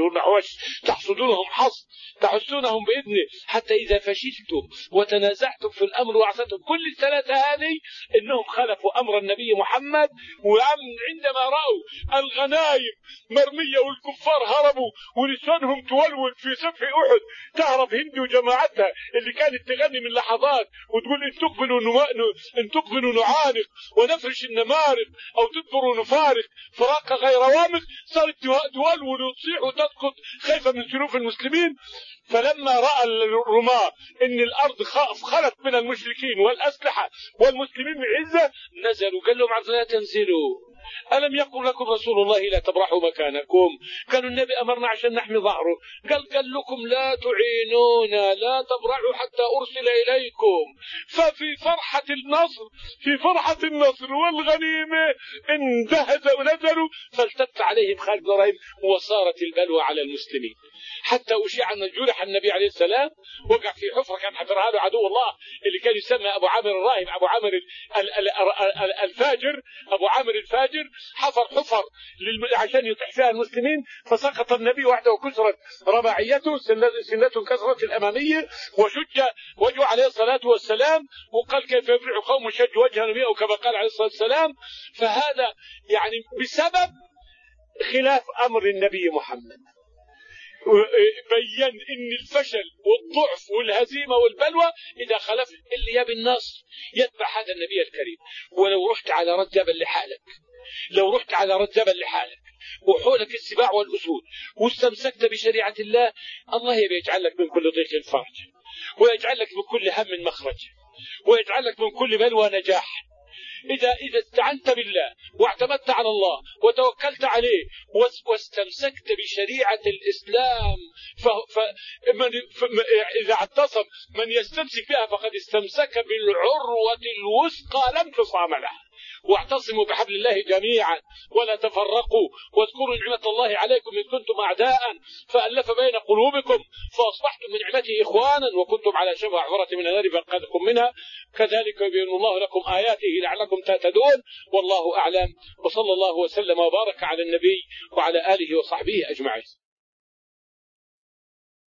B: تحصدونهم حصد، تحسونهم بإذنه، حتى إذا فشلتم وتنازعتم في الأمر وعصيتم. كل الثلاثة هذه إنهم خالفوا أمر النبي محمد. وعندما رأوا الغنائم مرمية والكفار هربوا ولسانهم تولول في سفح أحد، تعرف هند وجماعتها اللي كانت تغني من لحظات وتقول إن تقبلوا إن تقبلوا نعانق ونفرش النمارق أو تدبروا نفارق فراق غير وامق، صارت تولول وتصيح وتسقط خايفة من سلوف المسلمين. فلما رأى الرماة إن الأرض خلت من المشركين والأسلحة والمسلمين بعزة، نزلوا قال لهم لا تنزلوا، ألم يقل لكم رسول الله لا تبرحوا مكانكم؟ كانوا النبي أمرنا عشان نحمي ظهره، قال قال لكم لا تعينونا، لا تبرحوا حتى أرسل إليكم. ففي فرحة النصر في فرحة النصر والغنيمة اندهزوا ونزلوا، فالتف عليهم خالد بن رهيب وصارت البلوى على المسلمين، حتى أشيع أن جرح النبي عليه السلام، وقع في حفرة كان حفرها له عدو الله اللي كان يسمى أبو عامر الراهب، أبو عامر الفاجر، أبو عامر الفاجر حفر حفر عشان يطيح فيها المسلمين، فسقط النبي وحده وكسرت رباعيته، سنته كسرت الأمامية، وشج وجهه عليه الصلاة والسلام، وقال كيف يفرح قوم شج وجه النبي، أو كما قال عليه الصلاة والسلام. فهذا يعني بسبب خلاف أمر النبي محمد، بين ان الفشل والضعف والهزيمه والبلوى اذا خلف اللي يبي النصر يتبع هذا النبي الكريم. ولو رحت على رد جبل لحالك، لو رحت على رد جبل لحالك وحولك السباع والاسود واستمسكت بشريعه الله، الله يبي يجعل لك من كل ضيق فرج، ويجعل لك من كل هم مخرج، ويجعل لك من كل بلوى نجاح. إذا إذا استعنت بالله واعتمدت على الله وتوكلت عليه واستمسكت بشريعة الإسلام، فإذا اعتصم من يستمسك بها فقد استمسك بالعروة الوثقى لم تصام لها. واعتصموا بحبل الله جميعا ولا تفرقوا، واذكروا نعمة الله عليكم إذ كنتم أعداء فألف بين قلوبكم فأصبحتم من نعمته إخوانا وكنتم على شفا حفرة من النار فأنقذكم منها، كذلك يبين الله لكم آياته لعلكم تهتدون. والله أعلم، وصلى الله وسلم وبارك على النبي وعلى آله وصحبه أجمعين.